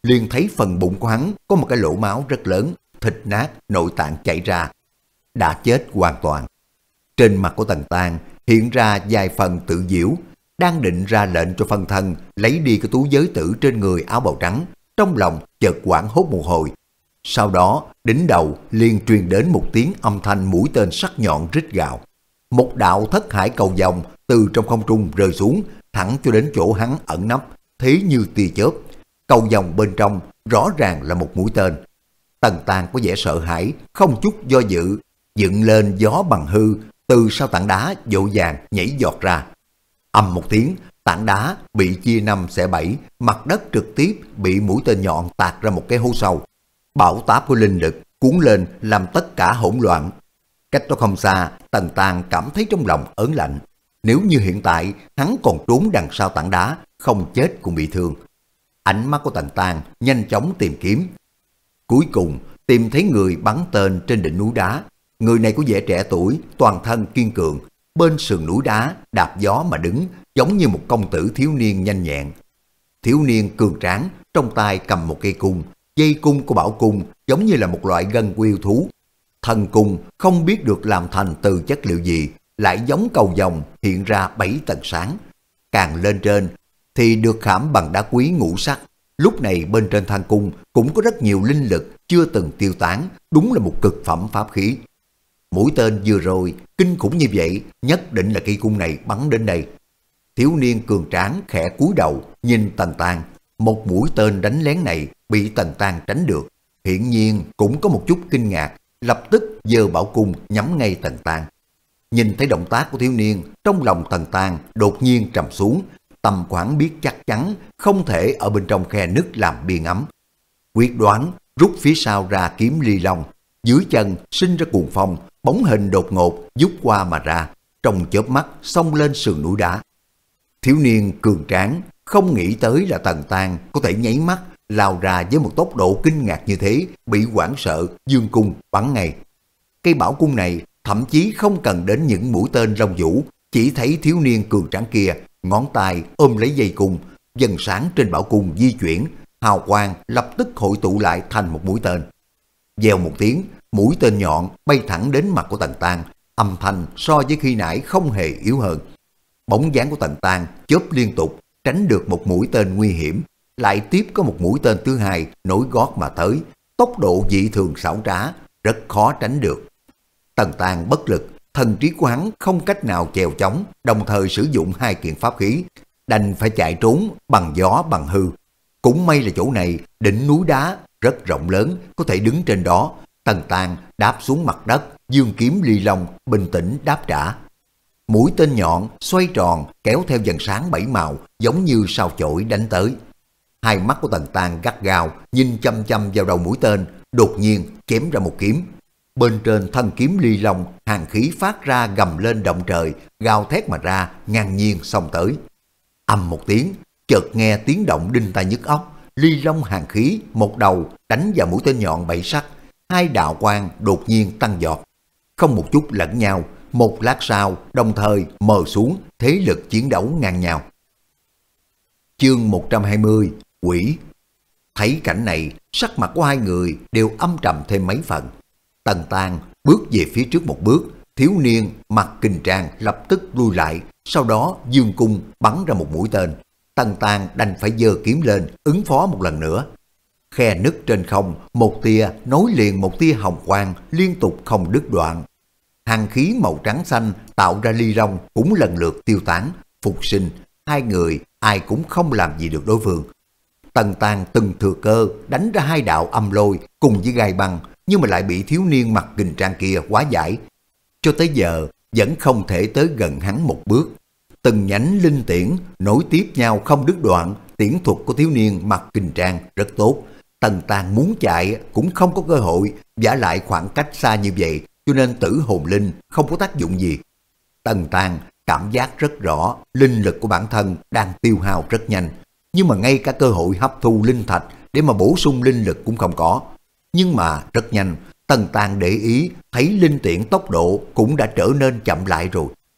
liền thấy phần bụng của hắn có một cái lỗ máu rất lớn, thịt nát, nội tạng chảy ra. Đã chết hoàn toàn. Trên mặt của Tần Tang hiện ra vài phần tự diễu, đang định ra lệnh cho phân thân lấy đi cái túi giới tử trên người áo bào trắng, trong lòng chợt hoảng hốt một hồi. Sau đó, đỉnh đầu liền truyền đến một tiếng âm thanh mũi tên sắc nhọn rít gào. Một đạo thất hải cầu vồng từ trong không trung rơi xuống, thẳng cho đến chỗ hắn ẩn nấp, thế như tia chớp. Cầu vồng bên trong rõ ràng là một mũi tên. Tần Tang có vẻ sợ hãi, không chút do dự, dựng lên gió bằng hư, từ sau tảng đá vội vàng nhảy giọt ra. Ầm một tiếng, tảng đá bị chia năm xẻ bảy, mặt đất trực tiếp bị mũi tên nhọn tạt ra một cái hố sâu. Bão táp của linh lực cuốn lên làm tất cả hỗn loạn. Cách đó không xa, Tần Tang cảm thấy trong lòng ớn lạnh. Nếu như hiện tại hắn còn trốn đằng sau tảng đá, không chết cũng bị thương. Ánh mắt của Tần Tang nhanh chóng tìm kiếm. Cuối cùng tìm thấy người bắn tên trên đỉnh núi đá. Người này có vẻ trẻ tuổi, toàn thân kiên cường, bên sườn núi đá đạp gió mà đứng, giống như một công tử thiếu niên nhanh nhẹn. Thiếu niên cường tráng, trong tay cầm một cây cung, dây cung của bảo cung giống như là một loại gân của yêu thú. Thần cung không biết được làm thành từ chất liệu gì, lại giống cầu vồng hiện ra bảy tầng sáng. Càng lên trên thì được khảm bằng đá quý ngũ sắc. Lúc này bên trên thanh cung cũng có rất nhiều linh lực chưa từng tiêu tán, đúng là một cực phẩm pháp khí. Mũi tên vừa rồi kinh khủng như vậy, nhất định là cây cung này bắn đến đây. Thiếu niên cường tráng khẽ cúi đầu nhìn Tần Tang. Một mũi tên đánh lén này bị Tần Tang tránh được, hiển nhiên cũng có một chút kinh ngạc, lập tức giơ bảo cung nhắm ngay Tần Tang. Nhìn thấy động tác của thiếu niên, trong lòng Tần Tang đột nhiên trầm xuống, tâm quán biết chắc chắn không thể ở bên trong khe nứt làm biên ấm. Quyết đoán rút phía sau ra kiếm ly long, dưới chân sinh ra cuồng phong, bóng hình đột ngột vút qua mà ra, trong chớp mắt xông lên sườn núi đá. Thiếu niên cường tráng không nghĩ tới là Tần Tang có thể nháy mắt lao ra với một tốc độ kinh ngạc như thế, bị hoảng sợ dương cung bắn ngay. Cây bảo cung này thậm chí không cần đến những mũi tên long vũ, chỉ thấy thiếu niên cường tráng kia ngón tay ôm lấy dây cung, dần sáng trên bảo cung di chuyển, hào quang lập tức hội tụ lại thành một mũi tên. Vèo một tiếng, mũi tên nhọn bay thẳng đến mặt của Tần Tang, âm thanh so với khi nãy không hề yếu hơn. Bóng dáng của Tần Tang chớp liên tục, tránh được một mũi tên nguy hiểm, lại tiếp có một mũi tên thứ hai nối gót mà tới, tốc độ dị thường xảo trá, rất khó tránh được. Tần Tang bất lực, thần trí của hắn không cách nào chèo chống, đồng thời sử dụng hai kiện pháp khí, đành phải chạy trốn bằng gió bằng hư. Cũng may là chỗ này đỉnh núi đá rất rộng lớn, có thể đứng trên đó. Tần Tang đáp xuống mặt đất, dương kiếm ly long bình tĩnh đáp trả. Mũi tên nhọn xoay tròn kéo theo dần sáng bảy màu, giống như sao chổi đánh tới. Hai mắt của Tần Tang gắt gao nhìn chăm chăm vào đầu mũi tên, đột nhiên chém ra một kiếm. Bên trên thân kiếm ly long, hàn khí phát ra gầm lên động trời, gào thét mà ra, ngang nhiên xông tới. Ầm một tiếng, chợt nghe tiếng động đinh tai nhức óc, ly long hàn khí một đầu đánh vào mũi tên nhọn bảy sắc, hai đạo quang đột nhiên tăng giọt, không một chút lẫn nhau. Một lát sau, đồng thời mờ xuống, thế lực chiến đấu ngang nhau. Chương một trăm hai mươi, Quỷ. Thấy cảnh này, sắc mặt của hai người đều âm trầm thêm mấy phần. Tần Tang bước về phía trước một bước, thiếu niên mặc kình trang lập tức lui lại, sau đó dương cung bắn ra một mũi tên. Tần Tang đành phải giơ kiếm lên, ứng phó một lần nữa. Khe nứt trên không, một tia nối liền một tia hồng quang liên tục không đứt đoạn. Hàn khí màu trắng xanh tạo ra ly long cũng lần lượt tiêu tán, phục sinh. Hai người ai cũng không làm gì được đối phương. Tần Tang từng thừa cơ đánh ra hai đạo âm lôi cùng với gai băng, nhưng mà lại bị thiếu niên mặc kình trang kia hóa giải. Cho tới giờ vẫn không thể tới gần hắn một bước. Từng nhánh linh tiễn nối tiếp nhau không đứt đoạn, tiễn thuật của thiếu niên mặc kình trang rất tốt. Tần Tang muốn chạy cũng không có cơ hội, vả lại khoảng cách xa như vậy, cho nên tử hồn linh không có tác dụng gì. Tần Tang cảm giác rất rõ linh lực của bản thân đang tiêu hao rất nhanh, nhưng mà ngay cả cơ hội hấp thu linh thạch để mà bổ sung linh lực cũng không có. Nhưng mà rất nhanh, Tần Tang để ý thấy linh tiễn tốc độ cũng đã trở nên chậm lại rồi.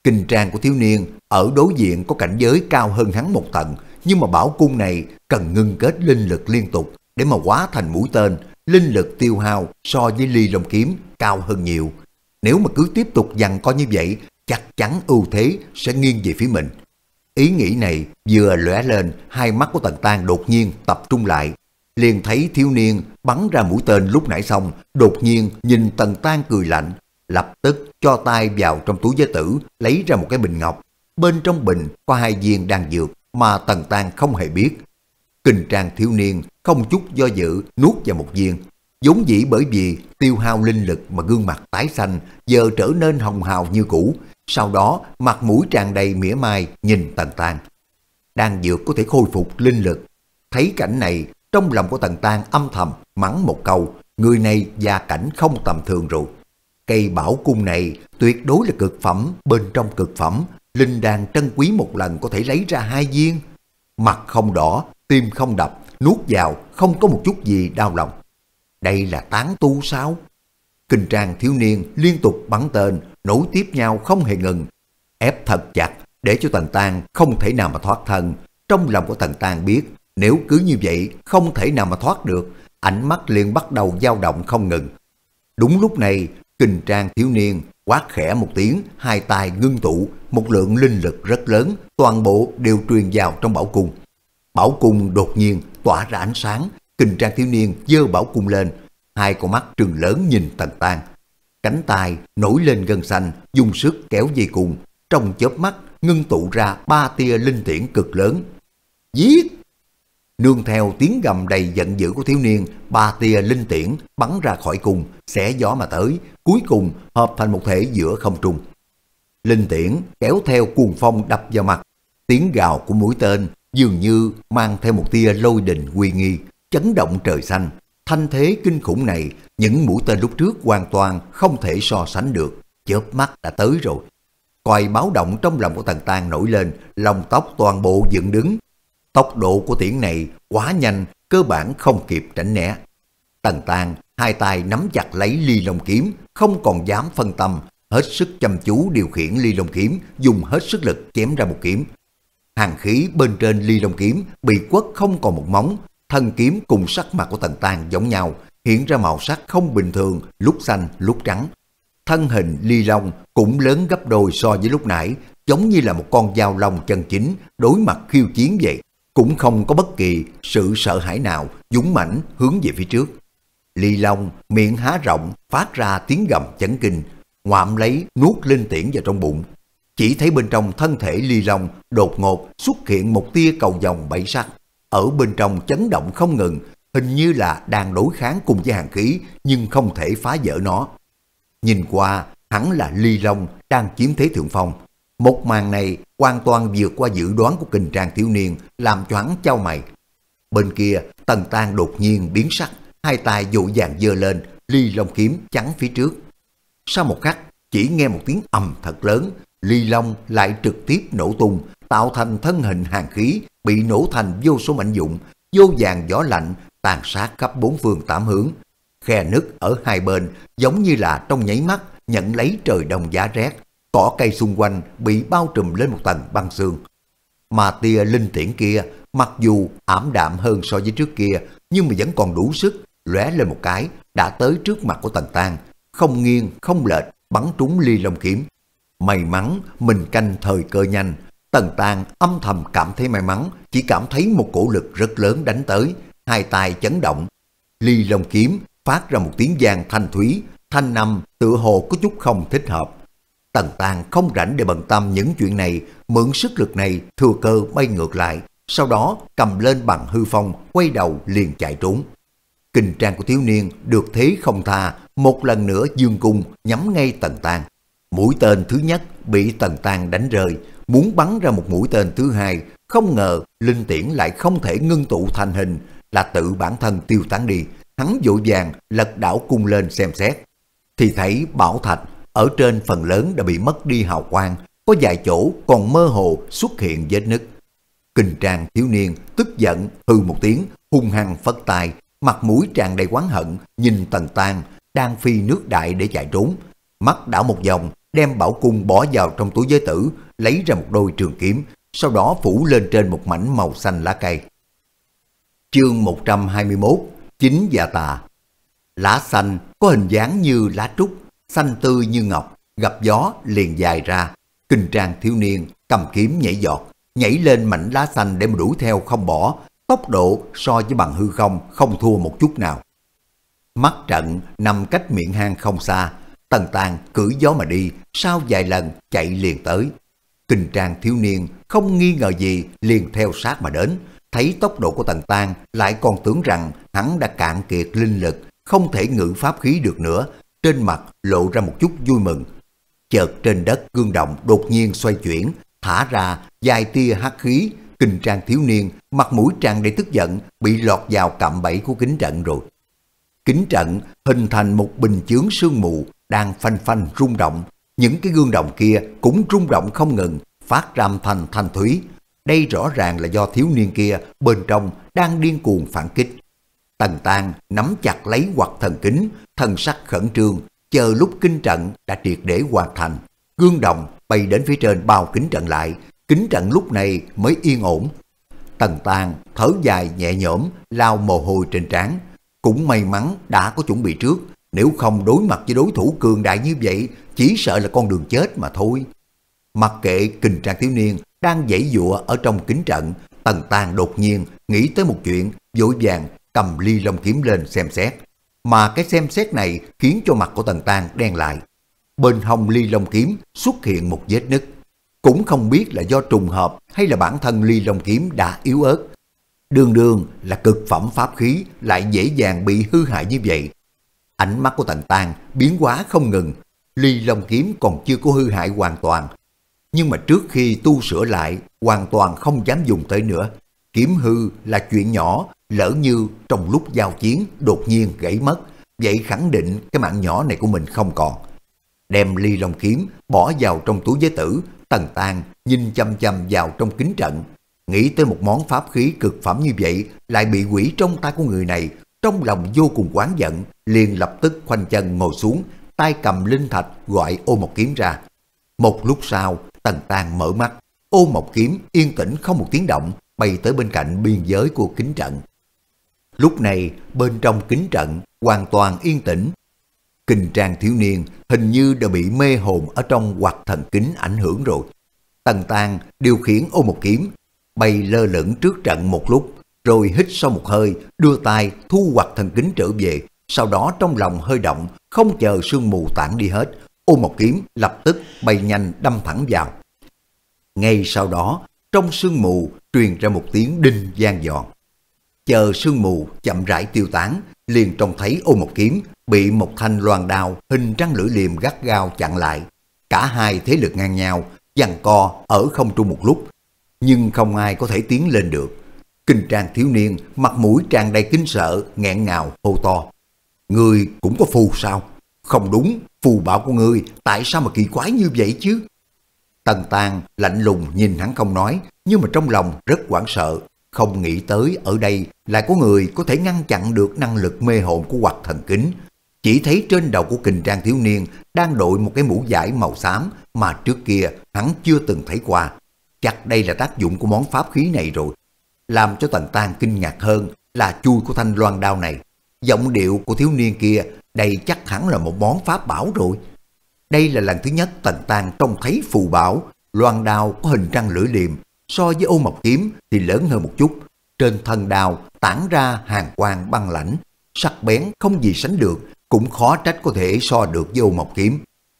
Kinh trang của thiếu niên ở đối diện có cảnh giới cao hơn hắn một tầng, nhưng mà bảo cung này cần ngưng kết linh lực liên tục để mà hóa thành mũi tên, linh lực tiêu hao so với ly long kiếm cao hơn nhiều. Nếu mà cứ tiếp tục giằng co như vậy, chắc chắn ưu thế sẽ nghiêng về phía mình. Ý nghĩ này vừa lóe lên, hai mắt của Tần Tang đột nhiên tập trung lại, liền thấy thiếu niên bắn ra mũi tên lúc nãy xong, đột nhiên nhìn Tần Tang cười lạnh, lập tức cho tay vào trong túi giới tử, lấy ra một cái bình ngọc. Bên trong bình có hai viên đan dược mà Tần Tang không hề biết. Kinh trang thiếu niên không chút do dự nuốt vào một viên. Vốn dĩ bởi vì tiêu hao linh lực mà gương mặt tái xanh giờ trở nên hồng hào như cũ. Sau đó mặt mũi tràn đầy mỉa mai nhìn Tần Tang. Đan dược có thể khôi phục linh lực. Thấy cảnh này, trong lòng của Tần Tang âm thầm mắng một câu, người này gia cảnh không tầm thường rồi. Cây bảo cung này tuyệt đối là cực phẩm bên trong cực phẩm, linh đan trân quý một lần có thể lấy ra hai viên. Mặt không đỏ, tim không đập, nuốt vào không có một chút gì đau lòng. Đây là tán tu sao? Kinh trang thiếu niên liên tục bắn tên, nối tiếp nhau không hề ngừng, ép thật chặt để cho Tần Tang không thể nào mà thoát thân. Trong lòng của Tần Tang biết, nếu cứ như vậy không thể nào mà thoát được, ánh mắt liền bắt đầu dao động không ngừng. Đúng lúc này, kinh trang thiếu niên quát khẽ một tiếng, hai tay ngưng tụ, một lượng linh lực rất lớn, toàn bộ đều truyền vào trong bảo cung. Bảo cung đột nhiên tỏa ra ánh sáng, kinh trang thiếu niên giơ bảo cung lên, hai con mắt trừng lớn nhìn Tần Tang. Cánh tay nổi lên gân xanh, dùng sức kéo dây cung, trong chớp mắt ngưng tụ ra ba tia linh tiễn cực lớn. Giết! Nương theo tiếng gầm đầy giận dữ của thiếu niên, ba tia linh tiễn bắn ra khỏi cung, xé gió mà tới, cuối cùng hợp thành một thể giữa không trung. Linh tiễn kéo theo cuồng phong đập vào mặt, tiếng gào của mũi tên dường như mang theo một tia lôi đình uy nghi, chấn động trời xanh. Thanh thế kinh khủng này, những mũi tên lúc trước hoàn toàn không thể so sánh được, chớp mắt đã tới rồi. Còi báo động trong lòng của Tần Tang nổi lên, lông tóc toàn bộ dựng đứng. Tốc độ của tiễn này quá nhanh, cơ bản không kịp tránh né. Tần Tang hai tay nắm chặt lấy ly long kiếm, không còn dám phân tâm, hết sức chăm chú điều khiển ly long kiếm, dùng hết sức lực chém ra một kiếm. Hàn khí bên trên ly long kiếm bị quất không còn một móng, thân kiếm cùng sắc mặt của Tần Tang giống nhau, hiện ra màu sắc không bình thường, lúc xanh lúc trắng. Thân hình ly long cũng lớn gấp đôi so với lúc nãy, giống như là một con dao long chân chính đối mặt khiêu chiến vậy, cũng không có bất kỳ sự sợ hãi nào, dũng mãnh hướng về phía trước. Ly long miệng há rộng, phát ra tiếng gầm chấn kinh, ngoạm lấy nuốt linh tiễn vào trong bụng. Chỉ thấy bên trong thân thể ly long đột ngột xuất hiện một tia cầu vồng bảy sắc, ở bên trong chấn động không ngừng, hình như là đang đối kháng cùng với hàn khí nhưng không thể phá vỡ nó. Nhìn qua hẳn là ly long đang chiếm thế thượng phong. Một màn này hoàn toàn vượt qua dự đoán của kinh trang thiếu niên, làm cho hắn chau mày. Bên kia Tần Tang đột nhiên biến sắc, hai tay vội vàng giơ lên, ly long kiếm chắn phía trước. Sau một khắc, chỉ nghe một tiếng ầm thật lớn, ly long lại trực tiếp nổ tung, tạo thành thân hình hàn khí bị nổ thành vô số mảnh vụn, vô vàng gió lạnh tàn sát khắp bốn phương tám hướng. Khe nứt ở hai bên giống như là trong nháy mắt nhận lấy trời đông giá rét, cỏ cây xung quanh bị bao trùm lên một tầng băng sương. Mà tia linh tiễn kia mặc dù ảm đạm hơn so với trước kia, nhưng mà vẫn còn đủ sức, lóe lên một cái đã tới trước mặt của Tần Tang, không nghiêng không lệch bắn trúng ly long kiếm. May mắn mình canh thời cơ nhanh. Tần Tang âm thầm cảm thấy may mắn, chỉ cảm thấy một cổ lực rất lớn đánh tới, hai tay chấn động. Ly long kiếm phát ra một tiếng vang thanh thúy, thanh âm tựa hồ có chút không thích hợp. Tần Tang không rảnh để bận tâm những chuyện này, mượn sức lực này thừa cơ bay ngược lại, sau đó cầm lên bằng hư phong, quay đầu liền chạy trốn. Kinh trang của thiếu niên được thế không tha, một lần nữa dương cung nhắm ngay Tần Tang. Mũi tên thứ nhất bị Tần Tang đánh rơi, muốn bắn ra một mũi tên thứ hai, không ngờ linh tiễn lại không thể ngưng tụ thành hình, là tự bản thân tiêu tán đi. Hắn vội vàng lật đảo cung lên xem xét, thì thấy bảo thạch ở trên phần lớn đã bị mất đi hào quang, có vài chỗ còn mơ hồ xuất hiện vết nứt. Kinh trang thiếu niên tức giận hừ một tiếng, hung hăng phất tay, mặt mũi tràn đầy oán hận nhìn Tần Tang đang phi nước đại để chạy trốn. Mắt đảo một vòng đem bảo cung bỏ vào trong túi giới tử, lấy ra một đôi trường kiếm, sau đó phủ lên trên một mảnh màu xanh lá cây. Chương một trăm hai mươi mốt, Chính và Tà. Lá xanh có hình dáng như lá trúc, xanh tươi như ngọc, gặp gió liền dài ra. Kinh trang thiếu niên cầm kiếm nhảy giọt, nhảy lên mảnh lá xanh để mà đuổi theo không bỏ, tốc độ so với bằng hư không không thua một chút nào. Mắt trận nằm cách miệng hang không xa, Tần Tàng cưỡi gió mà đi, sau vài lần chạy liền tới. Kinh trang thiếu niên không nghi ngờ gì liền theo sát mà đến, thấy tốc độ của Tần Tàng lại còn tưởng rằng hắn đã cạn kiệt linh lực, không thể ngự pháp khí được nữa, trên mặt lộ ra một chút vui mừng. Chợt trên đất gương động đột nhiên xoay chuyển, thả ra vài tia hắc khí. Kinh trang thiếu niên mặt mũi tràn đầy tức giận, bị lọt vào cạm bẫy của kính trận rồi. Kính trận hình thành một bình chướng sương mù đang phanh phanh rung động, những cái gương đồng kia cũng rung động không ngừng, phát ra âm thanh thanh thúy. Đây rõ ràng là do thiếu niên kia bên trong đang điên cuồng phản kích. Tần Tàng nắm chặt lấy quạt thần kính, thần sắc khẩn trương, chờ lúc kính trận đã triệt để hoàn thành. Gương đồng bay đến phía trên bao kính trận lại, kính trận lúc này mới yên ổn. Tần Tàng thở dài nhẹ nhõm, lau mồ hôi trên trán. Cũng may mắn đã có chuẩn bị trước, nếu không đối mặt với đối thủ cường đại như vậy, chỉ sợ là con đường chết mà thôi. Mặc kệ kinh trang thiếu niên đang giãy giụa ở trong kính trận, Tần Tàng đột nhiên nghĩ tới một chuyện, vội vàng cầm ly long kiếm lên xem xét. Mà cái xem xét này khiến cho mặt của Tần Tàng đen lại. Bên hông ly long kiếm xuất hiện một vết nứt. Cũng không biết là do trùng hợp hay là bản thân ly long kiếm đã yếu ớt. Đường đường là cực phẩm pháp khí lại dễ dàng bị hư hại như vậy. Ánh mắt của Tần Tàng biến hóa không ngừng. Ly long kiếm còn chưa có hư hại hoàn toàn, nhưng mà trước khi tu sửa lại hoàn toàn không dám dùng tới nữa. Kiếm hư là chuyện nhỏ, lỡ như trong lúc giao chiến đột nhiên gãy mất, vậy khẳng định cái mạng nhỏ này của mình không còn. Đem ly long kiếm bỏ vào trong túi giới tử, Tần Tàng nhìn chăm chăm vào trong kính trận. Nghĩ tới một món pháp khí cực phẩm như vậy lại bị hủy trong tay của người này, trong lòng vô cùng oán giận, liền lập tức khoanh chân ngồi xuống, tay cầm linh thạch gọi Ô Mộc Kiếm ra. Một lúc sau, Tần Tàng mở mắt, Ô Mộc Kiếm yên tĩnh không một tiếng động, bay tới bên cạnh biên giới của kính trận. Lúc này, bên trong kính trận hoàn toàn yên tĩnh. Kinh trang thiếu niên hình như đã bị mê hồn ở trong quạt thần kính ảnh hưởng rồi. Tần Tàng điều khiển Ô Mộc Kiếm bay lơ lửng trước trận một lúc, rồi hít sâu một hơi, đưa tay thu quạt thần kính trở về. Sau đó trong lòng hơi động, không chờ sương mù tản đi hết, Ô Mộc Kiếm lập tức bay nhanh đâm thẳng vào. Ngay sau đó, trong sương mù truyền ra một tiếng đinh vang dọn. Chờ sương mù chậm rãi tiêu tán, liền trông thấy Ô Mộc Kiếm bị một thanh loan đao hình trăng lưỡi liềm gắt gao chặn lại. Cả hai thế lực ngang nhau, giằng co ở không trung một lúc, nhưng không ai có thể tiến lên được. Kinh trang thiếu niên mặt mũi tràn đầy kính sợ, nghẹn ngào hô to: "Ngươi cũng có phù sao? Không đúng, phù bảo của ngươi tại sao mà kỳ quái như vậy chứ?" Tần Tàng lạnh lùng nhìn hắn không nói, nhưng mà trong lòng rất hoảng sợ, không nghĩ tới ở đây lại có người có thể ngăn chặn được năng lực mê hồn của quạt thần kính. Chỉ thấy trên đầu của kinh trang thiếu niên đang đội một cái mũ vải màu xám mà trước kia hắn chưa từng thấy qua. Chắc đây là tác dụng của món pháp khí này rồi. Làm cho Tần Tàng kinh ngạc hơn là chui của thanh loan đao này. Giọng điệu của thiếu niên kia đây chắc hẳn là một món pháp bảo rồi. Đây là lần thứ nhất Tần Tàng trông thấy phù bảo. Loan đao có hình trăng lưỡi liềm, so với Ô Mộc Kiếm thì lớn hơn một chút. Trên thân đao tản ra hàn quang băng lãnh, sắc bén không gì sánh được, cũng khó trách có thể so được với Ô Mộc Kiếm.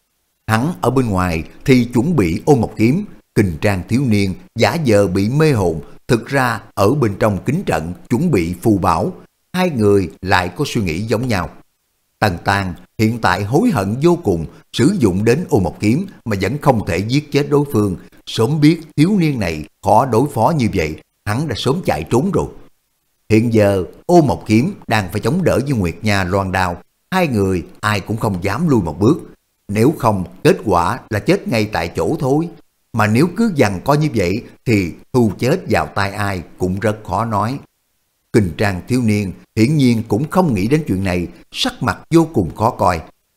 Hắn ở bên ngoài thì chuẩn bị Ô Mộc Kiếm, kinh trang thiếu niên giả vờ bị mê hồn, thực ra ở bên trong kính trận chuẩn bị phù bảo. Hai người lại có suy nghĩ giống nhau. Tần Tàng hiện tại hối hận vô cùng, sử dụng đến Ô Mộc Kiếm mà vẫn không thể giết chết đối phương. Sớm biết thiếu niên này khó đối phó như vậy, hắn đã sớm chạy trốn rồi. Hiện giờ Ô Mộc Kiếm đang phải chống đỡ với Nguyệt Nha loan đao, hai người ai cũng không dám lui một bước. Nếu không, kết quả là chết ngay tại chỗ thôi. Mà nếu cứ giằng co như vậy thì thu chết vào tay ai cũng rất khó nói. Kinh trang thiếu niên hiển nhiên cũng không nghĩ đến chuyện này, sắc mặt vô cùng khó coi.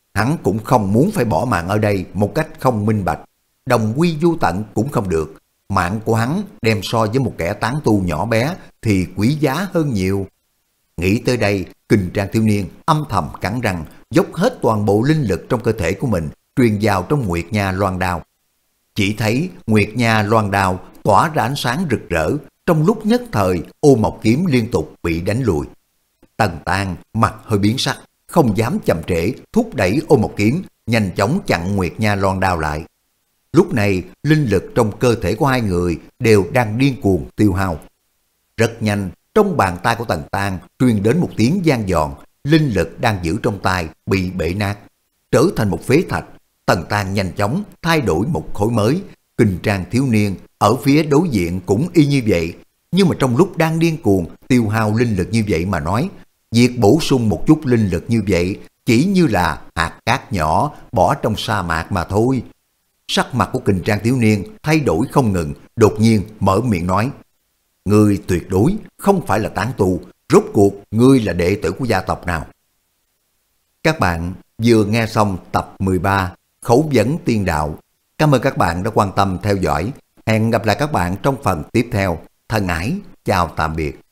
Hắn cũng không muốn phải bỏ mạng ở đây một cách không minh bạch. Đồng quy vô tận cũng không được. Mạng của hắn đem so với một kẻ tán tu nhỏ bé thì quý giá hơn nhiều. Nghĩ tới đây, Kình Trang thiếu niên âm thầm cắn răng, dốc hết toàn bộ linh lực trong cơ thể của mình truyền vào trong Nguyệt Nha loan đao. Chỉ thấy Nguyệt Nha loan đao tỏa ra ánh sáng rực rỡ, trong lúc nhất thời Ô Mộc kiếm liên tục bị đánh lùi. Tần Tang mặt hơi biến sắc, không dám chậm trễ, thúc đẩy Ô Mộc kiếm nhanh chóng chặn Nguyệt Nha loan đao lại. Lúc này linh lực trong cơ thể của hai người đều đang điên cuồng tiêu hao. Rất nhanh, trong bàn tay của Tần Tang truyền đến một tiếng vang giòn, linh lực đang giữ trong tay bị bể nát, trở thành một phế thạch. Tần Tang nhanh chóng thay đổi một khối mới. Kình Trang thiếu niên ở phía đối diện cũng y như vậy, nhưng mà trong lúc đang điên cuồng tiêu hao linh lực như vậy mà nói, việc bổ sung một chút linh lực như vậy chỉ như là hạt cát nhỏ bỏ trong sa mạc mà thôi. Sắc mặt của Kình Trang thiếu niên thay đổi không ngừng, đột nhiên mở miệng nói: Ngươi tuyệt đối không phải là tán tu, rốt cuộc ngươi là đệ tử của gia tộc nào? Các bạn vừa nghe xong tập mười ba Khẩu vấn tiên đạo. Cảm ơn các bạn đã quan tâm theo dõi. Hẹn gặp lại các bạn trong phần tiếp theo. Thân ái, chào tạm biệt.